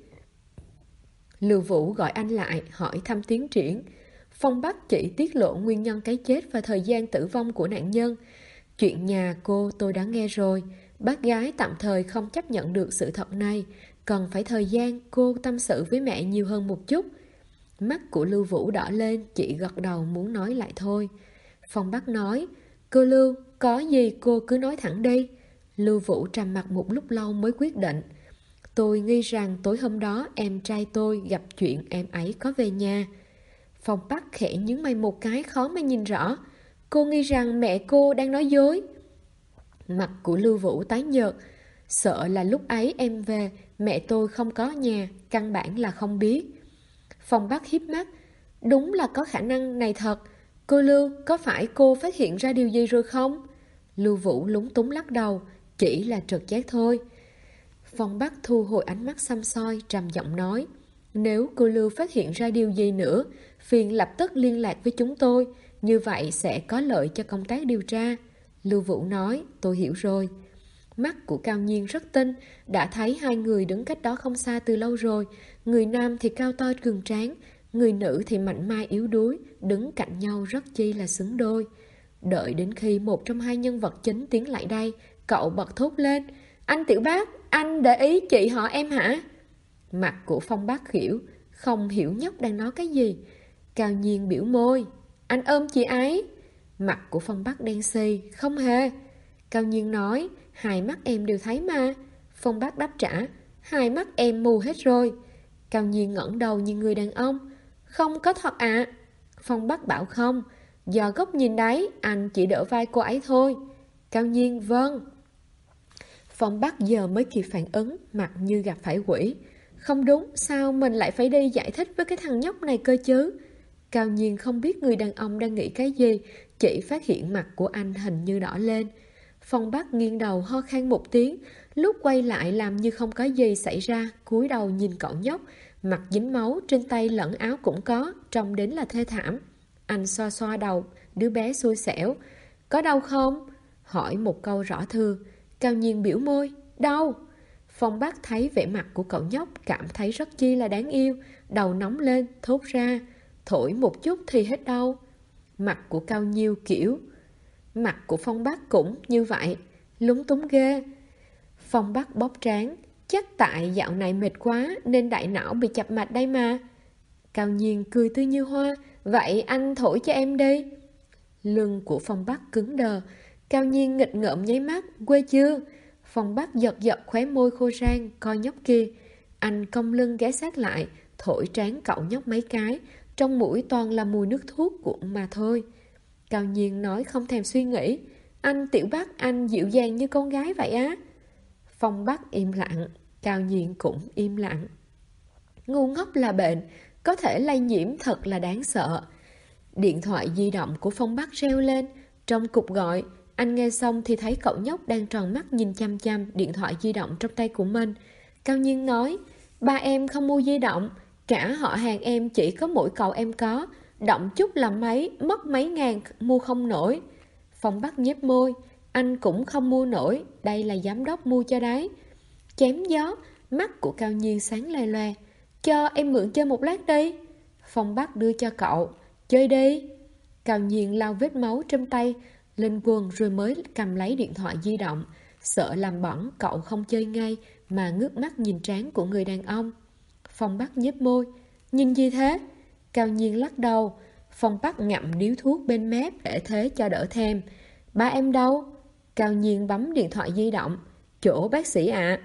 Lưu Vũ gọi anh lại, hỏi thăm tiến triển. Phong Bắc chỉ tiết lộ nguyên nhân cái chết và thời gian tử vong của nạn nhân. Chuyện nhà cô tôi đã nghe rồi. Bác gái tạm thời không chấp nhận được sự thật này. Cần phải thời gian cô tâm sự với mẹ nhiều hơn một chút. Mắt của Lưu Vũ đỏ lên, chị gật đầu muốn nói lại thôi. Phong Bắc nói, cô Lưu, có gì cô cứ nói thẳng đi. Lưu Vũ trầm mặc một lúc lâu mới quyết định. Tôi nghi rằng tối hôm đó em trai tôi gặp chuyện em ấy có về nhà. Phong Bắc khẽ nhướng mày một cái khó mà nhìn rõ. Cô nghi rằng mẹ cô đang nói dối. Mặt của Lưu Vũ tái nhợt. Sợ là lúc ấy em về, mẹ tôi không có nhà, căn bản là không biết. Phong Bắc híp mắt. Đúng là có khả năng này thật. Cô Lưu, có phải cô phát hiện ra điều gì rồi không? Lưu Vũ lúng túng lắc đầu. Chỉ là trực giác thôi. Phong Bắc thu hồi ánh mắt xăm soi, trầm giọng nói. Nếu cô Lưu phát hiện ra điều gì nữa, phiền lập tức liên lạc với chúng tôi. Như vậy sẽ có lợi cho công tác điều tra. Lưu Vũ nói, tôi hiểu rồi. Mắt của Cao Nhiên rất tinh, đã thấy hai người đứng cách đó không xa từ lâu rồi. Người nam thì cao to cường tráng, người nữ thì mạnh mai yếu đuối, đứng cạnh nhau rất chi là xứng đôi. Đợi đến khi một trong hai nhân vật chính tiến lại đây, cậu bật thốt lên. Anh Tiểu Bác, anh để ý chị họ em hả? Mặt của Phong Bác khỉu, không hiểu nhóc đang nói cái gì. Cao Nhiên biểu môi. Anh ôm chị ấy. Mặt của Phong Bác đen xì, không hề. Cao Nhiên nói, hai mắt em đều thấy mà. Phong Bác đáp trả, hai mắt em mù hết rồi. Cao Nhiên ngẩng đầu nhìn người đàn ông. Không có thật ạ. Phong Bác bảo không. Do góc nhìn đấy, anh chỉ đỡ vai cô ấy thôi. Cao Nhiên, vâng. Phong Bắc giờ mới kịp phản ứng, mặt như gặp phải quỷ. Không đúng, sao mình lại phải đi giải thích với cái thằng nhóc này cơ chứ? Cao Nhiên không biết người đàn ông đang nghĩ cái gì, chỉ phát hiện mặt của anh hình như đỏ lên. Phong Bắc nghiêng đầu ho khan một tiếng, lúc quay lại làm như không có gì xảy ra, cúi đầu nhìn cậu nhóc, mặt dính máu, trên tay lẫn áo cũng có, trông đến là thê thảm. Anh xoa xoa đầu, đứa bé xui xẻo. Có đau không? Hỏi một câu rõ thừa. Cao Nhiên biểu môi, đau. Phong Bắc thấy vẻ mặt của cậu nhóc, cảm thấy rất chi là đáng yêu, đầu nóng lên, thốt ra, thổi một chút thì hết đau. Mặt của Cao Nhiêu kiểu, mặt của Phong Bắc cũng như vậy, lúng túng ghê. Phong Bắc bóp trán, chắc tại dạo này mệt quá nên đại não bị chập mạch đây mà. Cao Nhiên cười tươi như hoa, vậy anh thổi cho em đi. Lưng của Phong Bắc cứng đờ. Cao Nhiên nghịch ngợm nháy mắt, quê chưa? Phong Bắc giật giật khóe môi khô rang, coi nhóc kia. Anh cong lưng ghé sát lại, thổi trán cậu nhóc mấy cái, trong mũi toàn là mùi nước thuốc của mà thôi. Cao Nhiên nói không thèm suy nghĩ. Anh Tiểu Bắc, anh dịu dàng như con gái vậy á. Phong Bắc im lặng, Cao Nhiên cũng im lặng. Ngu ngốc là bệnh, có thể lây nhiễm thật là đáng sợ. Điện thoại di động của Phong Bắc reo lên. Trong cuộc gọi, anh nghe xong thì thấy cậu nhóc đang tròn mắt nhìn chăm chăm điện thoại di động trong tay của mình. Cao Nhiên nói, ba em không mua di động, cả họ hàng em chỉ có mỗi cậu em có, động chút là mấy, mất mấy ngàn mua không nổi. Phong Bắc nhếch môi, anh cũng không mua nổi, đây là giám đốc mua cho đấy. Chém gió, mắt của Cao Nhiên sáng loè loè. Cho em mượn chơi một lát đi. Phong Bắc đưa cho cậu, chơi đi. Cao Nhiên lau vết máu trên tay lên quần rồi mới cầm lấy điện thoại di động. Sợ làm bẩn cậu không chơi ngay mà ngước mắt nhìn trán của người đàn ông. Phong Bắc nhếch môi, nhìn gì thế? Cao Nhiên lắc đầu. Phong Bắc ngậm điếu thuốc bên mép để thế cho đỡ thèm. Ba em đâu? Cao Nhiên bấm điện thoại di động. Chỗ bác sĩ ạ.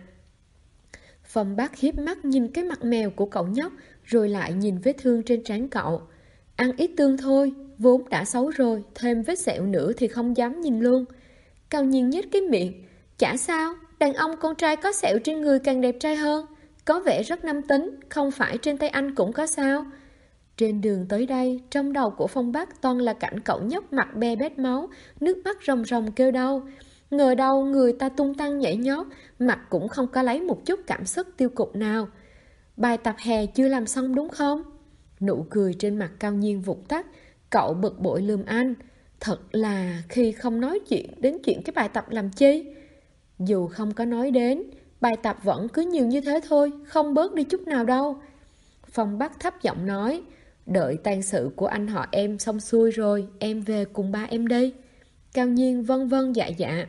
Phong Bắc hiếp mắt nhìn cái mặt mèo của cậu nhóc, rồi lại nhìn vết thương trên trán cậu. Ăn ít tương thôi, vốn đã xấu rồi, thêm vết sẹo nữa thì không dám nhìn luôn. Cao Nhiên nhếch cái miệng. Chả sao, đàn ông con trai có sẹo trên người càng đẹp trai hơn. Có vẻ rất nam tính, không phải trên tay anh cũng có sao. Trên đường tới đây, trong đầu của Phong Bắc toàn là cảnh cậu nhóc mặt be bét máu, nước mắt ròng ròng kêu đau. Ngờ đâu người ta tung tăng nhảy nhót, mặt cũng không có lấy một chút cảm xúc tiêu cực nào. Bài tập hè chưa làm xong đúng không? Nụ cười trên mặt Cao Nhiên vụt tắt, cậu bực bội lườm anh. Thật là khi không nói chuyện đến chuyện cái bài tập làm chi. Dù không có nói đến, bài tập vẫn cứ nhiều như thế thôi, không bớt đi chút nào đâu. Phong Bắc thấp giọng nói, đợi tang sự của anh họ em xong xuôi rồi, em về cùng ba em đi. Cao Nhiên vân vân dạ dạ.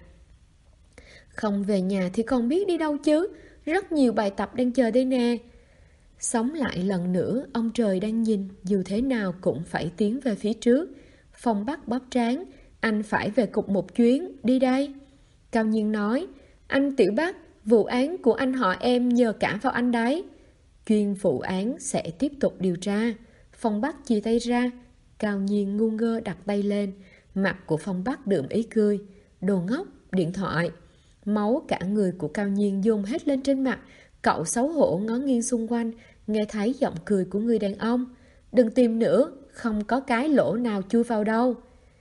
Không về nhà thì còn biết đi đâu chứ, rất nhiều bài tập đang chờ đây nè. Sống lại lần nữa, ông trời đang nhìn, dù thế nào cũng phải tiến về phía trước. Phong Bắc bóp trán, anh phải về cục một chuyến, đi đây. Cao Nhiên nói, anh Tiểu Bắc, vụ án của anh họ em nhờ cả vào anh đấy. Chuyên vụ án sẽ tiếp tục điều tra. Phong Bắc chia tay ra, Cao Nhiên ngu ngơ đặt tay lên. Mặt của Phong Bắc đượm ý cười. Đồ ngốc, điện thoại. Máu cả người của Cao Nhiên dồn hết lên trên mặt. Cậu xấu hổ ngó nghiêng xung quanh, nghe thấy giọng cười của người đàn ông. Đừng tìm nữa, không có cái lỗ nào chui vào đâu.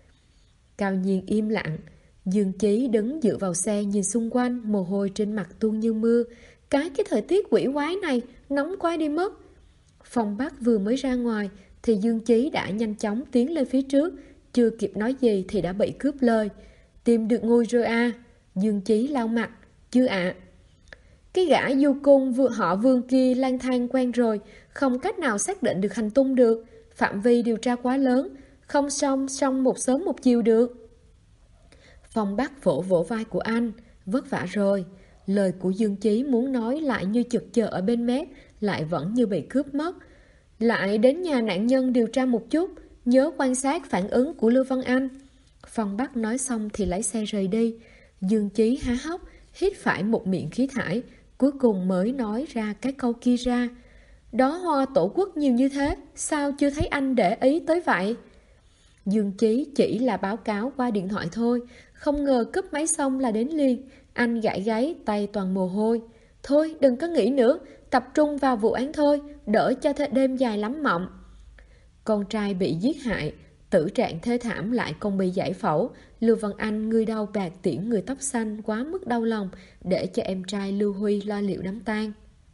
Cao Nhiên im lặng. Dương Chí đứng dựa vào xe nhìn xung quanh, mồ hôi trên mặt tuôn như mưa. Cái thời tiết quỷ quái này, nóng quá đi mất. Phong Bắc vừa mới ra ngoài thì Dương Chí đã nhanh chóng tiến lên phía trước. Chưa kịp nói gì thì đã bị cướp lời. Tìm được ngôi rồi à? Dương Chí lau mặt. Chưa ạ. Cái gã du côn họ Vương kia lang thang quen rồi, không cách nào xác định được hành tung được. Phạm vi điều tra quá lớn, không xong một sớm một chiều được. Phong Bắc vỗ vỗ vai của anh. Vất vả rồi. Lời của Dương Chí muốn nói lại như chực chờ ở bên mép, lại vẫn như bị cướp mất. Lại đến nhà nạn nhân điều tra một chút, nhớ quan sát phản ứng của Lưu Văn Anh. Phong Bắc nói xong thì lái xe rời đi. Dương Chí há hốc, hít phải một miệng khí thải, cuối cùng mới nói ra cái câu kia ra. Đó hoa tổ quốc nhiều như thế, sao chưa thấy anh để ý tới vậy? Dương Chí chỉ là báo cáo qua điện thoại thôi, không ngờ cúp máy xong là đến liền. Anh gãi gáy, tay toàn mồ hôi. Thôi đừng có nghĩ nữa, tập trung vào vụ án thôi, đỡ cho đêm dài lắm mộng. Con trai bị giết hại, tử trạng thê thảm lại còn bị giải phẫu. Lưu Văn Anh người đau bạc tiễn người tóc xanh quá mức đau lòng, để cho em trai Lưu Huy lo liệu đám tang.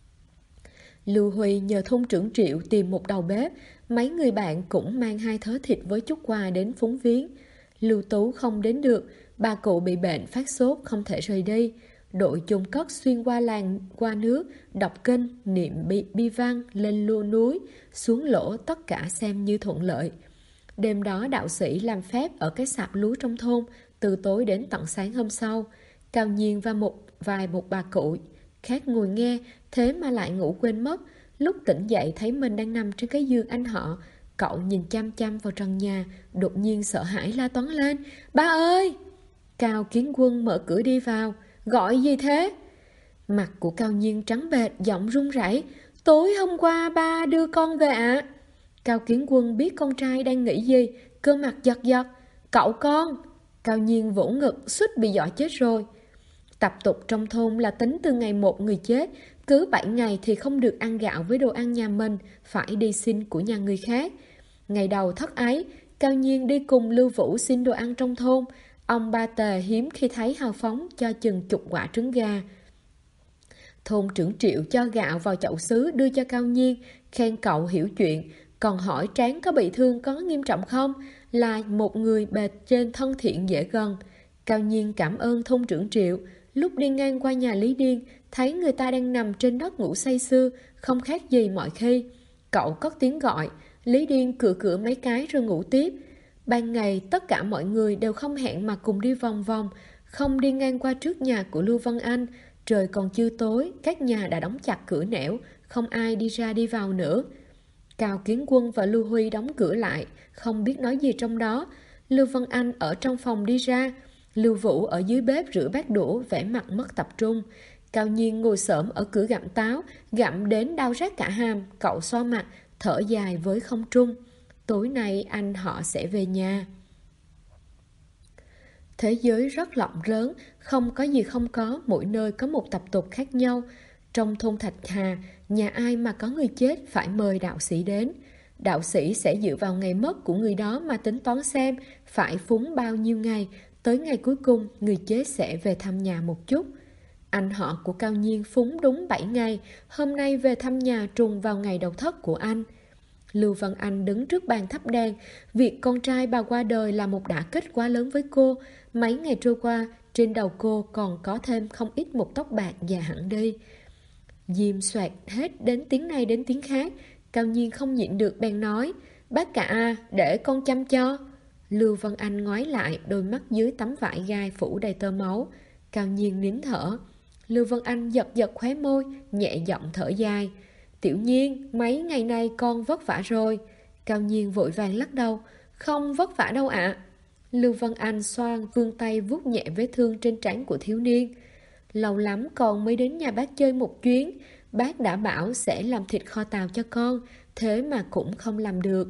Lưu Huy nhờ thôn trưởng Triệu tìm một đầu bếp, mấy người bạn cũng mang 2 thớ thịt với chút quà đến phúng viếng. Lưu Tú không đến được, bà cụ bị bệnh phát sốt không thể rời đi. Đội chôn cất xuyên qua làng qua nước, đọc kinh, niệm bi văn, lên lua núi, xuống lỗ, tất cả xem như thuận lợi. Đêm đó đạo sĩ làm phép ở cái sạp lúa trong thôn, từ tối đến tận sáng hôm sau. Cao Nhiên và một bà cụ khác ngồi nghe, thế mà lại ngủ quên mất. Lúc tỉnh dậy thấy mình đang nằm trên cái giường anh họ. Cậu nhìn chăm chăm vào trần nhà, đột nhiên sợ hãi la toáng lên. Ba ơi! Cao Kiến Quân mở cửa đi vào. Gọi gì thế? Mặt của Cao Nhiên trắng bệch, giọng run rẩy. Tối hôm qua ba đưa con về ạ. Cao Kiến Quân biết con trai đang nghĩ gì, cơ mặt giật giật. Cậu con! Cao Nhiên vỗ ngực, suýt bị dọa chết rồi. Tập tục trong thôn là tính từ ngày một người chết, cứ 7 ngày thì không được ăn gạo với đồ ăn nhà mình, phải đi xin của nhà người khác. Ngày đầu thất ấy, Cao Nhiên đi cùng Lưu Vũ xin đồ ăn trong thôn. Ông Ba Tề hiếm khi thấy hào phóng cho chừng chục quả trứng gà. Thôn trưởng Triệu cho gạo vào chậu sứ đưa cho Cao Nhiên, khen cậu hiểu chuyện, còn hỏi Tráng có bị thương có nghiêm trọng không, là một người bề trên thân thiện dễ gần. Cao Nhiên cảm ơn thôn trưởng Triệu. Lúc đi ngang qua nhà Lý Điên, thấy người ta đang nằm trên đất ngủ say sưa, không khác gì mọi khi. Cậu cất tiếng gọi, Lý Điên cựa mấy cái rồi ngủ tiếp. Ban ngày tất cả mọi người đều không hẹn mà cùng đi vòng vòng, không đi ngang qua trước nhà của Lưu Văn Anh. Trời còn chưa tối, các nhà đã đóng chặt cửa nẻo, không ai đi ra đi vào nữa. Cao Kiến Quân và Lưu Huy đóng cửa lại, không biết nói gì trong đó. Lưu Văn Anh ở trong phòng đi ra, Lưu Vũ ở dưới bếp rửa bát đũa, vẻ mặt mất tập trung. Cao Nhiên ngồi xổm ở cửa gặm táo, gặm đến đau rát cả hàm. Cậu xoa mặt, thở dài với không trung. Tối nay anh họ sẽ về nhà. Thế giới rất rộng lớn, không có gì không có, mỗi nơi có một tập tục khác nhau. Trong thôn Thạch Hà, nhà ai mà có người chết phải mời đạo sĩ đến. Đạo sĩ sẽ dựa vào ngày mất của người đó mà tính toán xem phải phúng bao nhiêu ngày. Tới ngày cuối cùng, người chết sẽ về thăm nhà một chút. Anh họ của Cao Nhiên phúng đúng 7 ngày, hôm nay về thăm nhà trùng vào ngày đầu thất của anh. Lưu Văn Anh đứng trước bàn thắp đèn. Việc con trai bà qua đời là một đả kích quá lớn với cô. Mấy ngày trôi qua, trên đầu cô còn có thêm không ít một tóc bạc già hẳn đi. Diêm soạt hết đến tiếng này đến tiếng khác. Cao Nhiên không nhịn được bèn nói: "Bác cả à, để con chăm cho." Lưu Văn Anh ngoái lại, đôi mắt dưới tấm vải gai phủ đầy tơ máu. Cao Nhiên nín thở. Lưu Văn Anh giật giật khóe môi, nhẹ giọng thở dài: "Tiểu Nhiên, mấy ngày nay con vất vả rồi." Cao Nhiên vội vàng lắc đầu: "Không vất vả đâu ạ." Lưu Văn Anh xoang vươn tay vuốt nhẹ vết thương trên trán của thiếu niên. "Lâu lắm con mới đến nhà bác chơi một chuyến. Bác đã bảo sẽ làm thịt kho tàu cho con, thế mà cũng không làm được."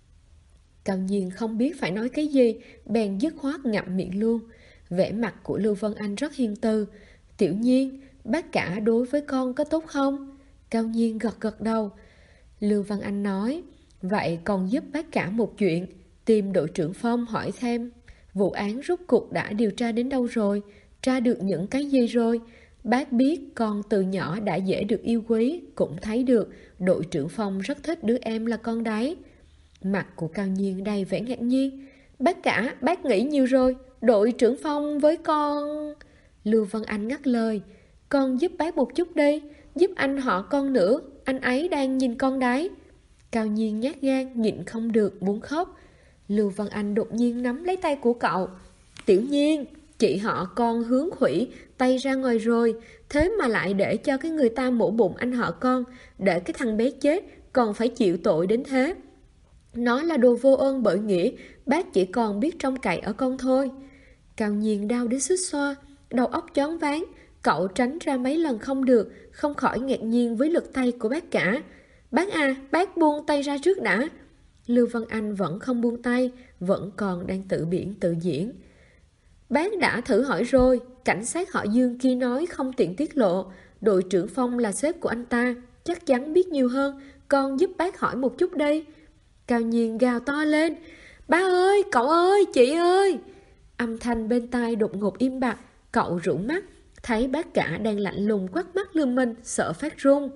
Cao Nhiên không biết phải nói cái gì, bèn dứt khoát ngậm miệng luôn. Vẻ mặt của Lưu Văn Anh rất hiền từ. "Tiểu Nhiên, bác cả đối với con có tốt không?" Cao Nhiên gật gật đầu. Lưu Văn Anh nói: "Vậy còn giúp bác cả một chuyện, tìm đội trưởng Phong hỏi thêm vụ án rốt cuộc đã điều tra đến đâu rồi, tra được những cái gì rồi. Bác biết con từ nhỏ đã dễ được yêu quý, cũng thấy được đội trưởng Phong rất thích đứa em là con đấy." Mặt của Cao Nhiên đầy vẻ ngạc nhiên. "Bác cả, bác nghĩ nhiều rồi, đội trưởng Phong với con..." Lưu Văn Anh ngắt lời: "Con giúp bác một chút đi, giúp anh họ con nữa, anh ấy đang nhìn con đấy." Cao Nhiên nhát gan, nhịn không được muốn khóc. Lưu Văn Anh đột nhiên nắm lấy tay của cậu: "Tiểu Nhiên, chị họ con hướng khủy tay ra ngoài rồi, thế mà lại để cho cái người ta mổ bụng anh họ con, để cái thằng bé chết còn phải chịu tội đến thế. Nó là đồ vô ơn bởi nghĩa, bác chỉ còn biết trông cậy ở con thôi." Cao Nhiên đau đến sứt xoa, đầu óc choáng váng. Cậu tránh ra mấy lần không được, không khỏi ngạc nhiên với lực tay của bác cả. "Bác à, bác buông tay ra trước đã." Lưu Văn Anh vẫn không buông tay, vẫn còn đang tự biện tự diễn. "Bác đã thử hỏi rồi, cảnh sát họ Dương kia nói không tiện tiết lộ. Đội trưởng Phong là sếp của anh ta, chắc chắn biết nhiều hơn, con giúp bác hỏi một chút đi." Cao Nhiên gào to lên: "Ba ơi, cậu ơi, chị ơi!" Âm thanh bên tai đột ngột im bặt. Cậu rũ mắt, thấy bác cả đang lạnh lùng quắt mắt lườm mình, sợ phát run.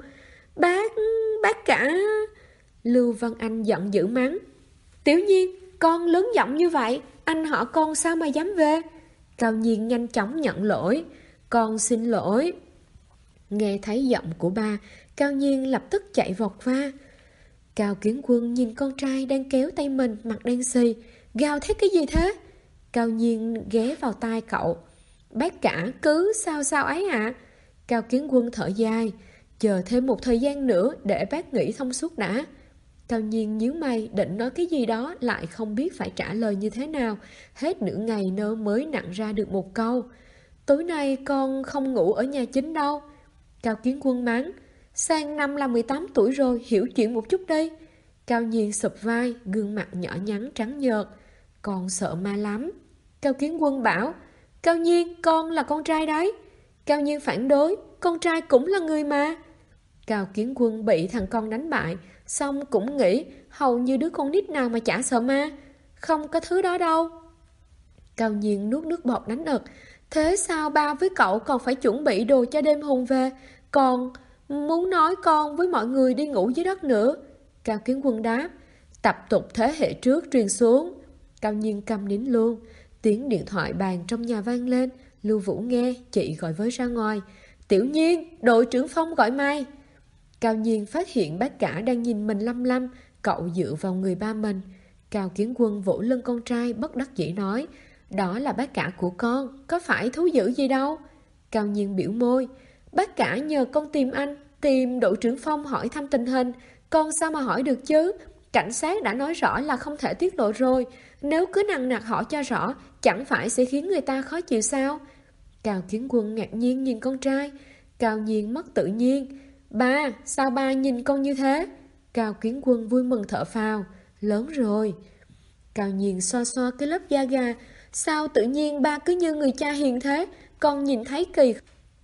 Bác cả..." Lưu Văn Anh giận dữ mắng: "Tiểu Nhiên, con lớn giọng như vậy, anh họ con sao mà dám về?" Cao Nhiên nhanh chóng nhận lỗi: "Con xin lỗi." Nghe thấy giọng của ba, Cao Nhiên lập tức chạy vọt va. Cao Kiến Quân nhìn con trai đang kéo tay mình, mặt đen xì, gào thét: "Cái gì thế?" Cao Nhiên ghé vào tai cậu: "Bác cả cứ sao ấy ạ." Cao Kiến Quân thở dài: "Chờ thêm một thời gian nữa để bác nghĩ thông suốt đã." Cao Nhiên nhíu mày định nói cái gì đó, lại không biết phải trả lời như thế nào. Hết nửa ngày nơ mới nặn ra được một câu: "Tối nay con không ngủ ở nhà chính đâu." Cao Kiến Quân mắng: "Sang năm là 18 tuổi rồi, hiểu chuyện một chút đi." Cao Nhiên sụp vai, gương mặt nhỏ nhắn trắng nhợt: "Con sợ ma lắm." Cao Kiến Quân bảo: "Cao Nhiên, con là con trai đấy." Cao Nhiên phản đối: "Con trai cũng là người mà." Cao Kiến Quân bị thằng con đánh bại, xong cũng nghĩ hầu như đứa con nít nào mà chả sợ ma. Không có thứ đó đâu. Cao Nhiên nuốt nước bọt đánh ực: "Thế sao ba với cậu còn phải chuẩn bị đồ cho đêm hùng về? Còn muốn nói con với mọi người đi ngủ dưới đất nữa." Cao Kiến Quân đáp: "Tập tục thế hệ trước truyền xuống." Cao Nhiên câm nín luôn. Tiếng điện thoại bàn trong nhà vang lên. Lưu Vũ nghe, chị gọi với ra ngoài: "Tiểu Nhiên, đội trưởng Phong gọi mày." Cao Nhiên phát hiện bác cả đang nhìn mình lăm lăm. Cậu dựa vào người ba mình. Cao Kiến Quân vỗ lưng con trai, bất đắc dĩ nói: "Đó là bác cả của con, có phải thú dữ gì đâu." Cao Nhiên biểu môi: "Bác cả nhờ con tìm anh, tìm đội trưởng Phong hỏi thăm tình hình. Con sao mà hỏi được chứ? Cảnh sát đã nói rõ là không thể tiết lộ rồi. Nếu cứ nằng nặc hỏi cho rõ, chẳng phải sẽ khiến người ta khó chịu sao?" Cao Kiến Quân ngạc nhiên nhìn con trai. Cao Nhiên mất tự nhiên: "Ba, sao ba nhìn con như thế?" Cao Kiến Quân vui mừng thở phào: "Lớn rồi." Cao Nhiên xoa xoa cái lớp da gà: "Sao tự nhiên ba cứ như người cha hiền thế? Con nhìn thấy kỳ."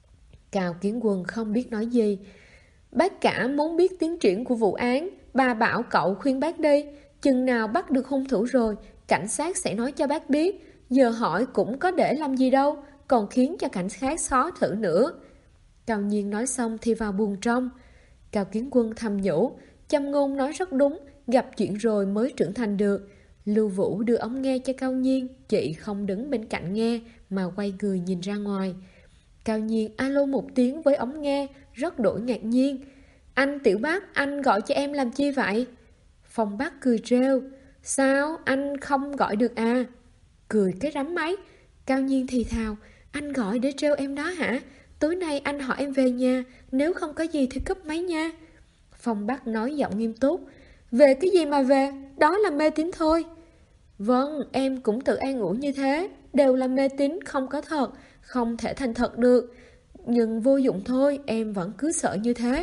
Cao Kiến Quân không biết nói gì. "Bác cả muốn biết tiến triển của vụ án, ba bảo cậu khuyên bác đi. Chừng nào bắt được hung thủ rồi, cảnh sát sẽ nói cho bác biết. Giờ hỏi cũng có để làm gì đâu, còn khiến cho cảnh sát khó thử nữa." Cao Nhiên nói xong thì vào buồng trong. Cao Kiến Quân thầm nhủ: Châm Ngôn nói rất đúng, gặp chuyện rồi mới trưởng thành được. Lưu Vũ đưa ống nghe cho Cao Nhiên. Chị không đứng bên cạnh nghe mà quay người nhìn ra ngoài. Cao Nhiên alo một tiếng với ống nghe, rất đổi ngạc nhiên. Anh Tiểu Bác, anh gọi cho em làm chi vậy? Phong Bác cười trêu. Sao, anh không gọi được à? Cười cái rắm máy. Cao Nhiên thì thào. Anh gọi để trêu em đó hả? Tối nay anh hỏi em về nhà, nếu không có gì thì cúp máy nha. Phong Bác nói giọng nghiêm túc. Về cái gì mà về, đó là mê tín thôi. Vâng, em cũng tự an ủi như thế. Đều là mê tín, không có thật, không thể thành thật được. Nhưng vô dụng thôi, em vẫn cứ sợ như thế.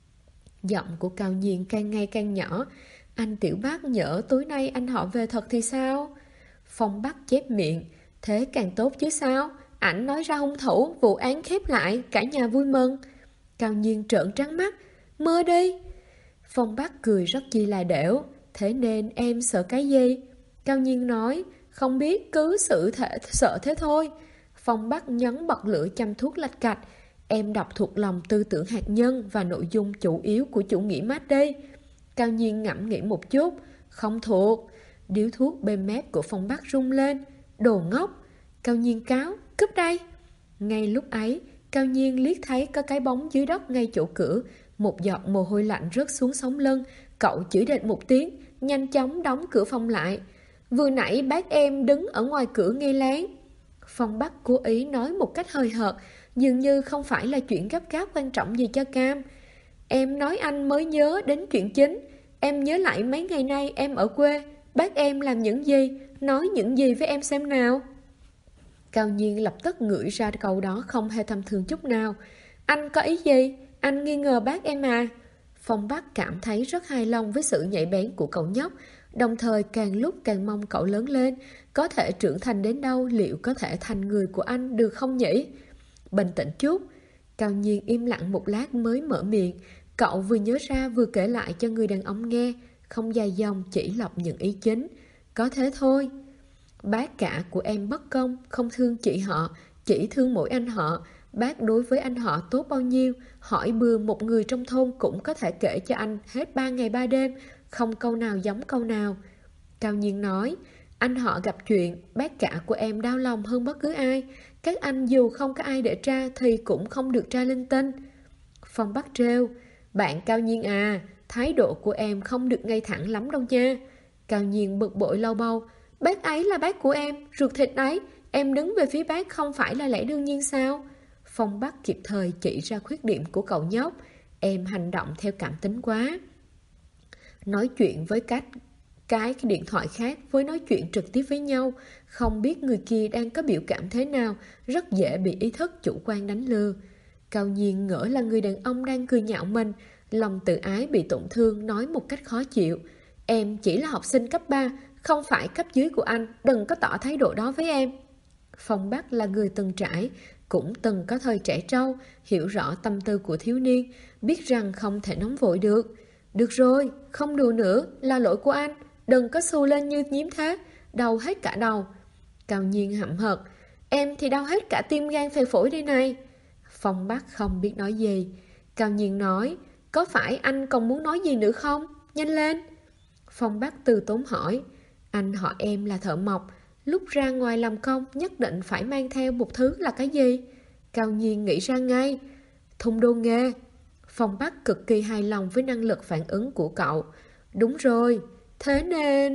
Giọng của Cao Nhiên càng ngày càng nhỏ. Anh Tiểu Bác nhỡ tối nay anh họ về thật thì sao? Phong Bác chép miệng. Thế càng tốt chứ sao? Ảnh nói ra hung thủ, vụ án khép lại, cả nhà vui mừng. Cao Nhiên trợn trắng mắt. Mơ đi. Phong Bác cười rất chi là đểu. Thế nên em sợ cái gì? Cao Nhiên nói. Không biết, cứ sợ thế thôi. Phong Bác nhấn bật lửa châm thuốc lạch cạch. Em đọc thuộc lòng tư tưởng hạt nhân và nội dung chủ yếu của chủ nghĩa Marx đi. Cao Nhiên ngẫm nghĩ một chút. Không thuộc. Điếu thuốc bên mép của Phong Bác rung lên. Đồ ngốc. Cao Nhiên cáo. Cúp đây. Ngay lúc ấy, Cao Nhiên liếc thấy có cái bóng dưới đất ngay chỗ cửa. Một giọt mồ hôi lạnh rớt xuống sống lưng. Cậu chửi đệt một tiếng, nhanh chóng đóng cửa phòng lại. Vừa nãy bác em đứng ở ngoài cửa nghe lén. Phong Bác cố ý nói một cách hơi hợt, dường như không phải là chuyện gấp gáp quan trọng gì cho Cam. Em nói anh mới nhớ đến chuyện chính. Em nhớ lại mấy ngày nay em ở quê, bác em làm những gì, nói những gì với em xem nào. Cao Nhiên lập tức ngửi ra câu đó không hề thầm thường chút nào. Anh có ý gì? Anh nghi ngờ bác em à? Phong Bác cảm thấy rất hài lòng với sự nhạy bén của cậu nhóc, đồng thời càng lúc càng mong cậu lớn lên, có thể trưởng thành đến đâu, liệu có thể thành người của anh được không nhỉ? Bình tĩnh chút. Cao Nhiên im lặng một lát mới mở miệng. Cậu vừa nhớ ra vừa kể lại cho người đàn ông nghe, không dài dòng, chỉ lọc những ý chính. Có thế thôi. Bác cả của em bất công, không thương chị họ, chỉ thương mỗi anh họ. Bác đối với anh họ tốt bao nhiêu, hỏi bừa một người trong thôn cũng có thể kể cho anh hết 3 ngày 3 đêm, không câu nào giống câu nào. Cao Nhiên nói, anh họ gặp chuyện, bác cả của em đau lòng hơn bất cứ ai. Các anh dù không có ai để tra thì cũng không được tra linh tinh. Phong Bác trêu, bạn Cao Nhiên à, thái độ của em không được ngay thẳng lắm đâu nha. Cao Nhiên bực bội lau bầu, bác ấy là bác của em, ruột thịt ấy, em đứng về phía bác không phải là lẽ đương nhiên sao? Phong Bác kịp thời chỉ ra khuyết điểm của cậu nhóc. Em hành động theo cảm tính quá. Nói chuyện với cái điện thoại khác với nói chuyện trực tiếp với nhau, không biết người kia đang có biểu cảm thế nào, rất dễ bị ý thức chủ quan đánh lừa. Cao Nhiên ngỡ là người đàn ông đang cười nhạo mình, lòng tự ái bị tổn thương, nói một cách khó chịu. Em chỉ là học sinh cấp 3, không phải cấp dưới của anh, đừng có tỏ thái độ đó với em. Phong Bác là người từng trải, cũng từng có thời trẻ trâu, hiểu rõ tâm tư của thiếu niên, biết rằng không thể nóng vội được. Được rồi, không đùa nữa, là lỗi của anh, đừng có xù lên như nhím thế, đau hết cả đầu. Cao Nhiên hậm hực, em thì đau hết cả tim gan phế phổi đây này. Phong Bác không biết nói gì. Cao Nhiên nói, có phải anh còn muốn nói gì nữa không? Nhanh lên. Phong Bác từ tốn hỏi, anh họ em là thợ mộc, lúc ra ngoài làm công nhất định phải mang theo một thứ là cái gì? Cao Nhiên nghĩ ra ngay, thùng đồ nghề. Phong Bác cực kỳ hài lòng với năng lực phản ứng của cậu. Đúng rồi, thế nên...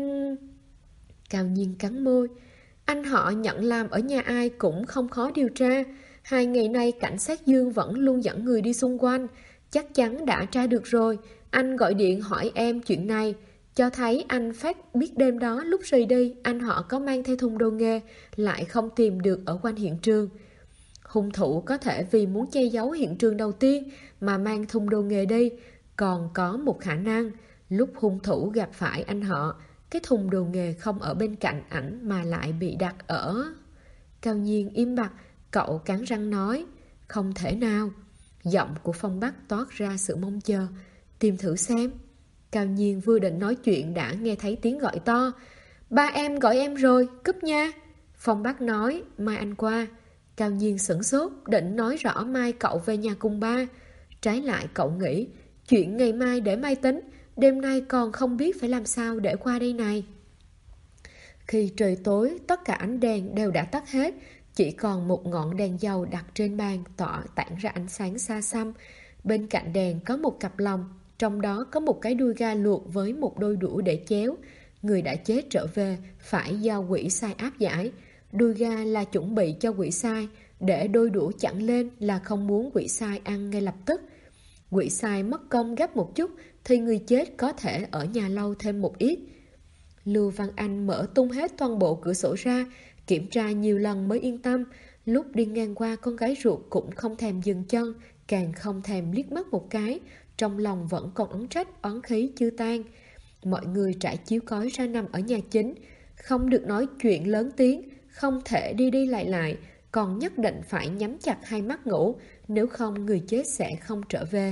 Cao Nhiên cắn môi. Anh họ nhận làm ở nhà ai cũng không khó điều tra. 2 ngày nay cảnh sát Dương vẫn luôn dẫn người đi xung quanh. Chắc chắn đã tra được rồi. Anh gọi điện hỏi em chuyện này, cho thấy anh Phát biết đêm đó lúc rời đi anh họ có mang theo thùng đồ nghề, lại không tìm được ở quanh hiện trường. Hung thủ có thể vì muốn che giấu hiện trường đầu tiên mà mang thùng đồ nghề đi. Còn có một khả năng, lúc hung thủ gặp phải anh họ, cái thùng đồ nghề không ở bên cạnh ảnh mà lại bị đặt ở... Cao Nhiên im bặt, cậu cắn răng nói, không thể nào. Giọng của Phong Bác toát ra sự mong chờ. Tìm thử xem. Cao Nhiên vừa định nói chuyện đã nghe thấy tiếng gọi to. Ba em gọi em rồi, cúp nha. Phong Bác nói, mai anh qua. Cao Nhiên sửng sốt, định nói rõ mai cậu về nhà cùng ba. Trái lại cậu nghĩ, chuyện ngày mai để mai tính, đêm nay còn không biết phải làm sao để qua đây này. Khi trời tối, tất cả ánh đèn đều đã tắt hết, chỉ còn một ngọn đèn dầu đặt trên bàn tản ra ánh sáng xa xăm. Bên cạnh đèn có một cặp lồng, trong đó có một cái đuôi ga luộc với một đôi đũa để chéo. Người đã chết trở về phải do quỷ sai áp giải. Đuôi ga là chuẩn bị cho quỷ sai, để đôi đũa chặn lên là không muốn quỷ sai ăn ngay lập tức. Quỷ sai mất công gấp một chút thì người chết có thể ở nhà lâu thêm một ít. Lưu Văn Anh mở tung hết toàn bộ cửa sổ ra, kiểm tra nhiều lần mới yên tâm. Lúc đi ngang qua con gái ruột cũng không thèm dừng chân, càng không thèm liếc mắt một cái. Trong lòng vẫn còn oán trách oán khí chưa tan. Mọi người trải chiếu cói ra nằm ở nhà chính, không được nói chuyện lớn tiếng, không thể đi đi lại lại, còn nhất định phải nhắm chặt hai mắt ngủ, nếu không người chết sẽ không trở về.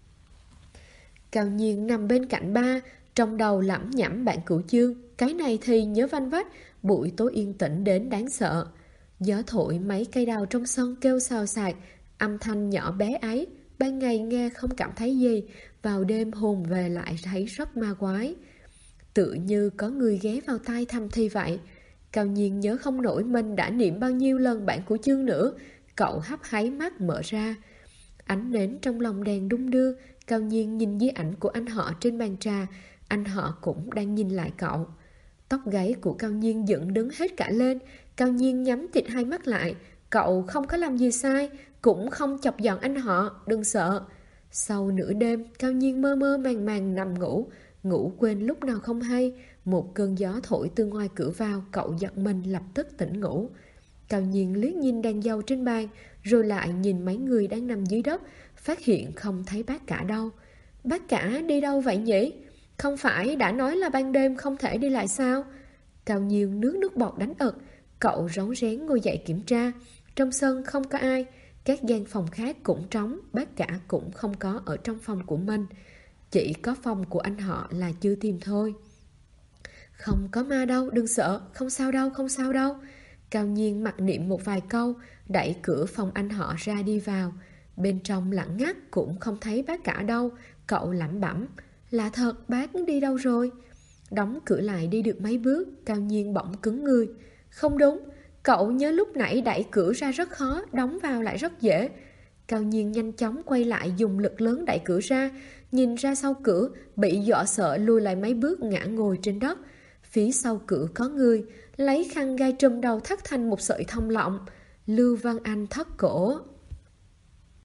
Cao Nhiên nằm bên cạnh ba, trong đầu lẩm nhẩm bản cửu chương, cái này thì nhớ vanh vách. Buổi tối yên tĩnh đến đáng sợ. Gió thổi mấy cây đào trong sân kêu xào xạc, âm thanh nhỏ bé ấy, ban ngày nghe không cảm thấy gì, vào đêm hồn về lại thấy rất ma quái. Tự như có người ghé vào tai thầm thì vậy. Cao Nhiên nhớ không nổi mình đã niệm bao nhiêu lần bản của chương nữa. Cậu hấp háy mắt mở ra. Ánh nến trong lòng đèn đung đưa. Cao Nhiên nhìn di ảnh của anh họ trên bàn trà. Anh họ cũng đang nhìn lại cậu. Tóc gáy của Cao Nhiên dựng đứng hết cả lên. Cao Nhiên nhắm tịt hai mắt lại. Cậu không có làm gì sai, cũng không chọc giận anh họ, đừng sợ. Sau nửa đêm, Cao Nhiên mơ mơ màng màng nằm ngủ. Ngủ quên lúc nào không hay. Một cơn gió thổi từ ngoài cửa vào, cậu giật mình lập tức tỉnh ngủ. Cao Nhiên liếc nhìn đèn dầu trên bàn, rồi lại nhìn mấy người đang nằm dưới đất, phát hiện không thấy bác cả đâu. Bác cả đi đâu vậy nhỉ? Không phải đã nói là ban đêm không thể đi lại sao? Cao Nhiên nước bọt đánh ực. Cậu rón rén ngồi dậy kiểm tra. Trong sân không có ai, các gian phòng khác cũng trống, bác cả cũng không có ở trong phòng của mình. Chỉ có phòng của anh họ là chưa tìm thôi. Không có ma đâu, đừng sợ, không sao đâu, không sao đâu. Cao Nhiên mặc niệm một vài câu, đẩy cửa phòng anh họ ra đi vào. Bên trong lặng ngắt cũng không thấy bác cả đâu. Cậu lẩm bẩm, lạ thật, bác đi đâu rồi? Đóng cửa lại đi được mấy bước, Cao Nhiên bỗng cứng người. Không đúng, cậu nhớ lúc nãy đẩy cửa ra rất khó, đóng vào lại rất dễ. Cao Nhiên nhanh chóng quay lại dùng lực lớn đẩy cửa ra, nhìn ra sau cửa, bị dọa sợ lùi lại mấy bước ngã ngồi trên đất. Phía sau cửa có người, lấy khăn gai trùm đầu thắt thành một sợi thong lọng. Lưu Văn Anh thắt cổ.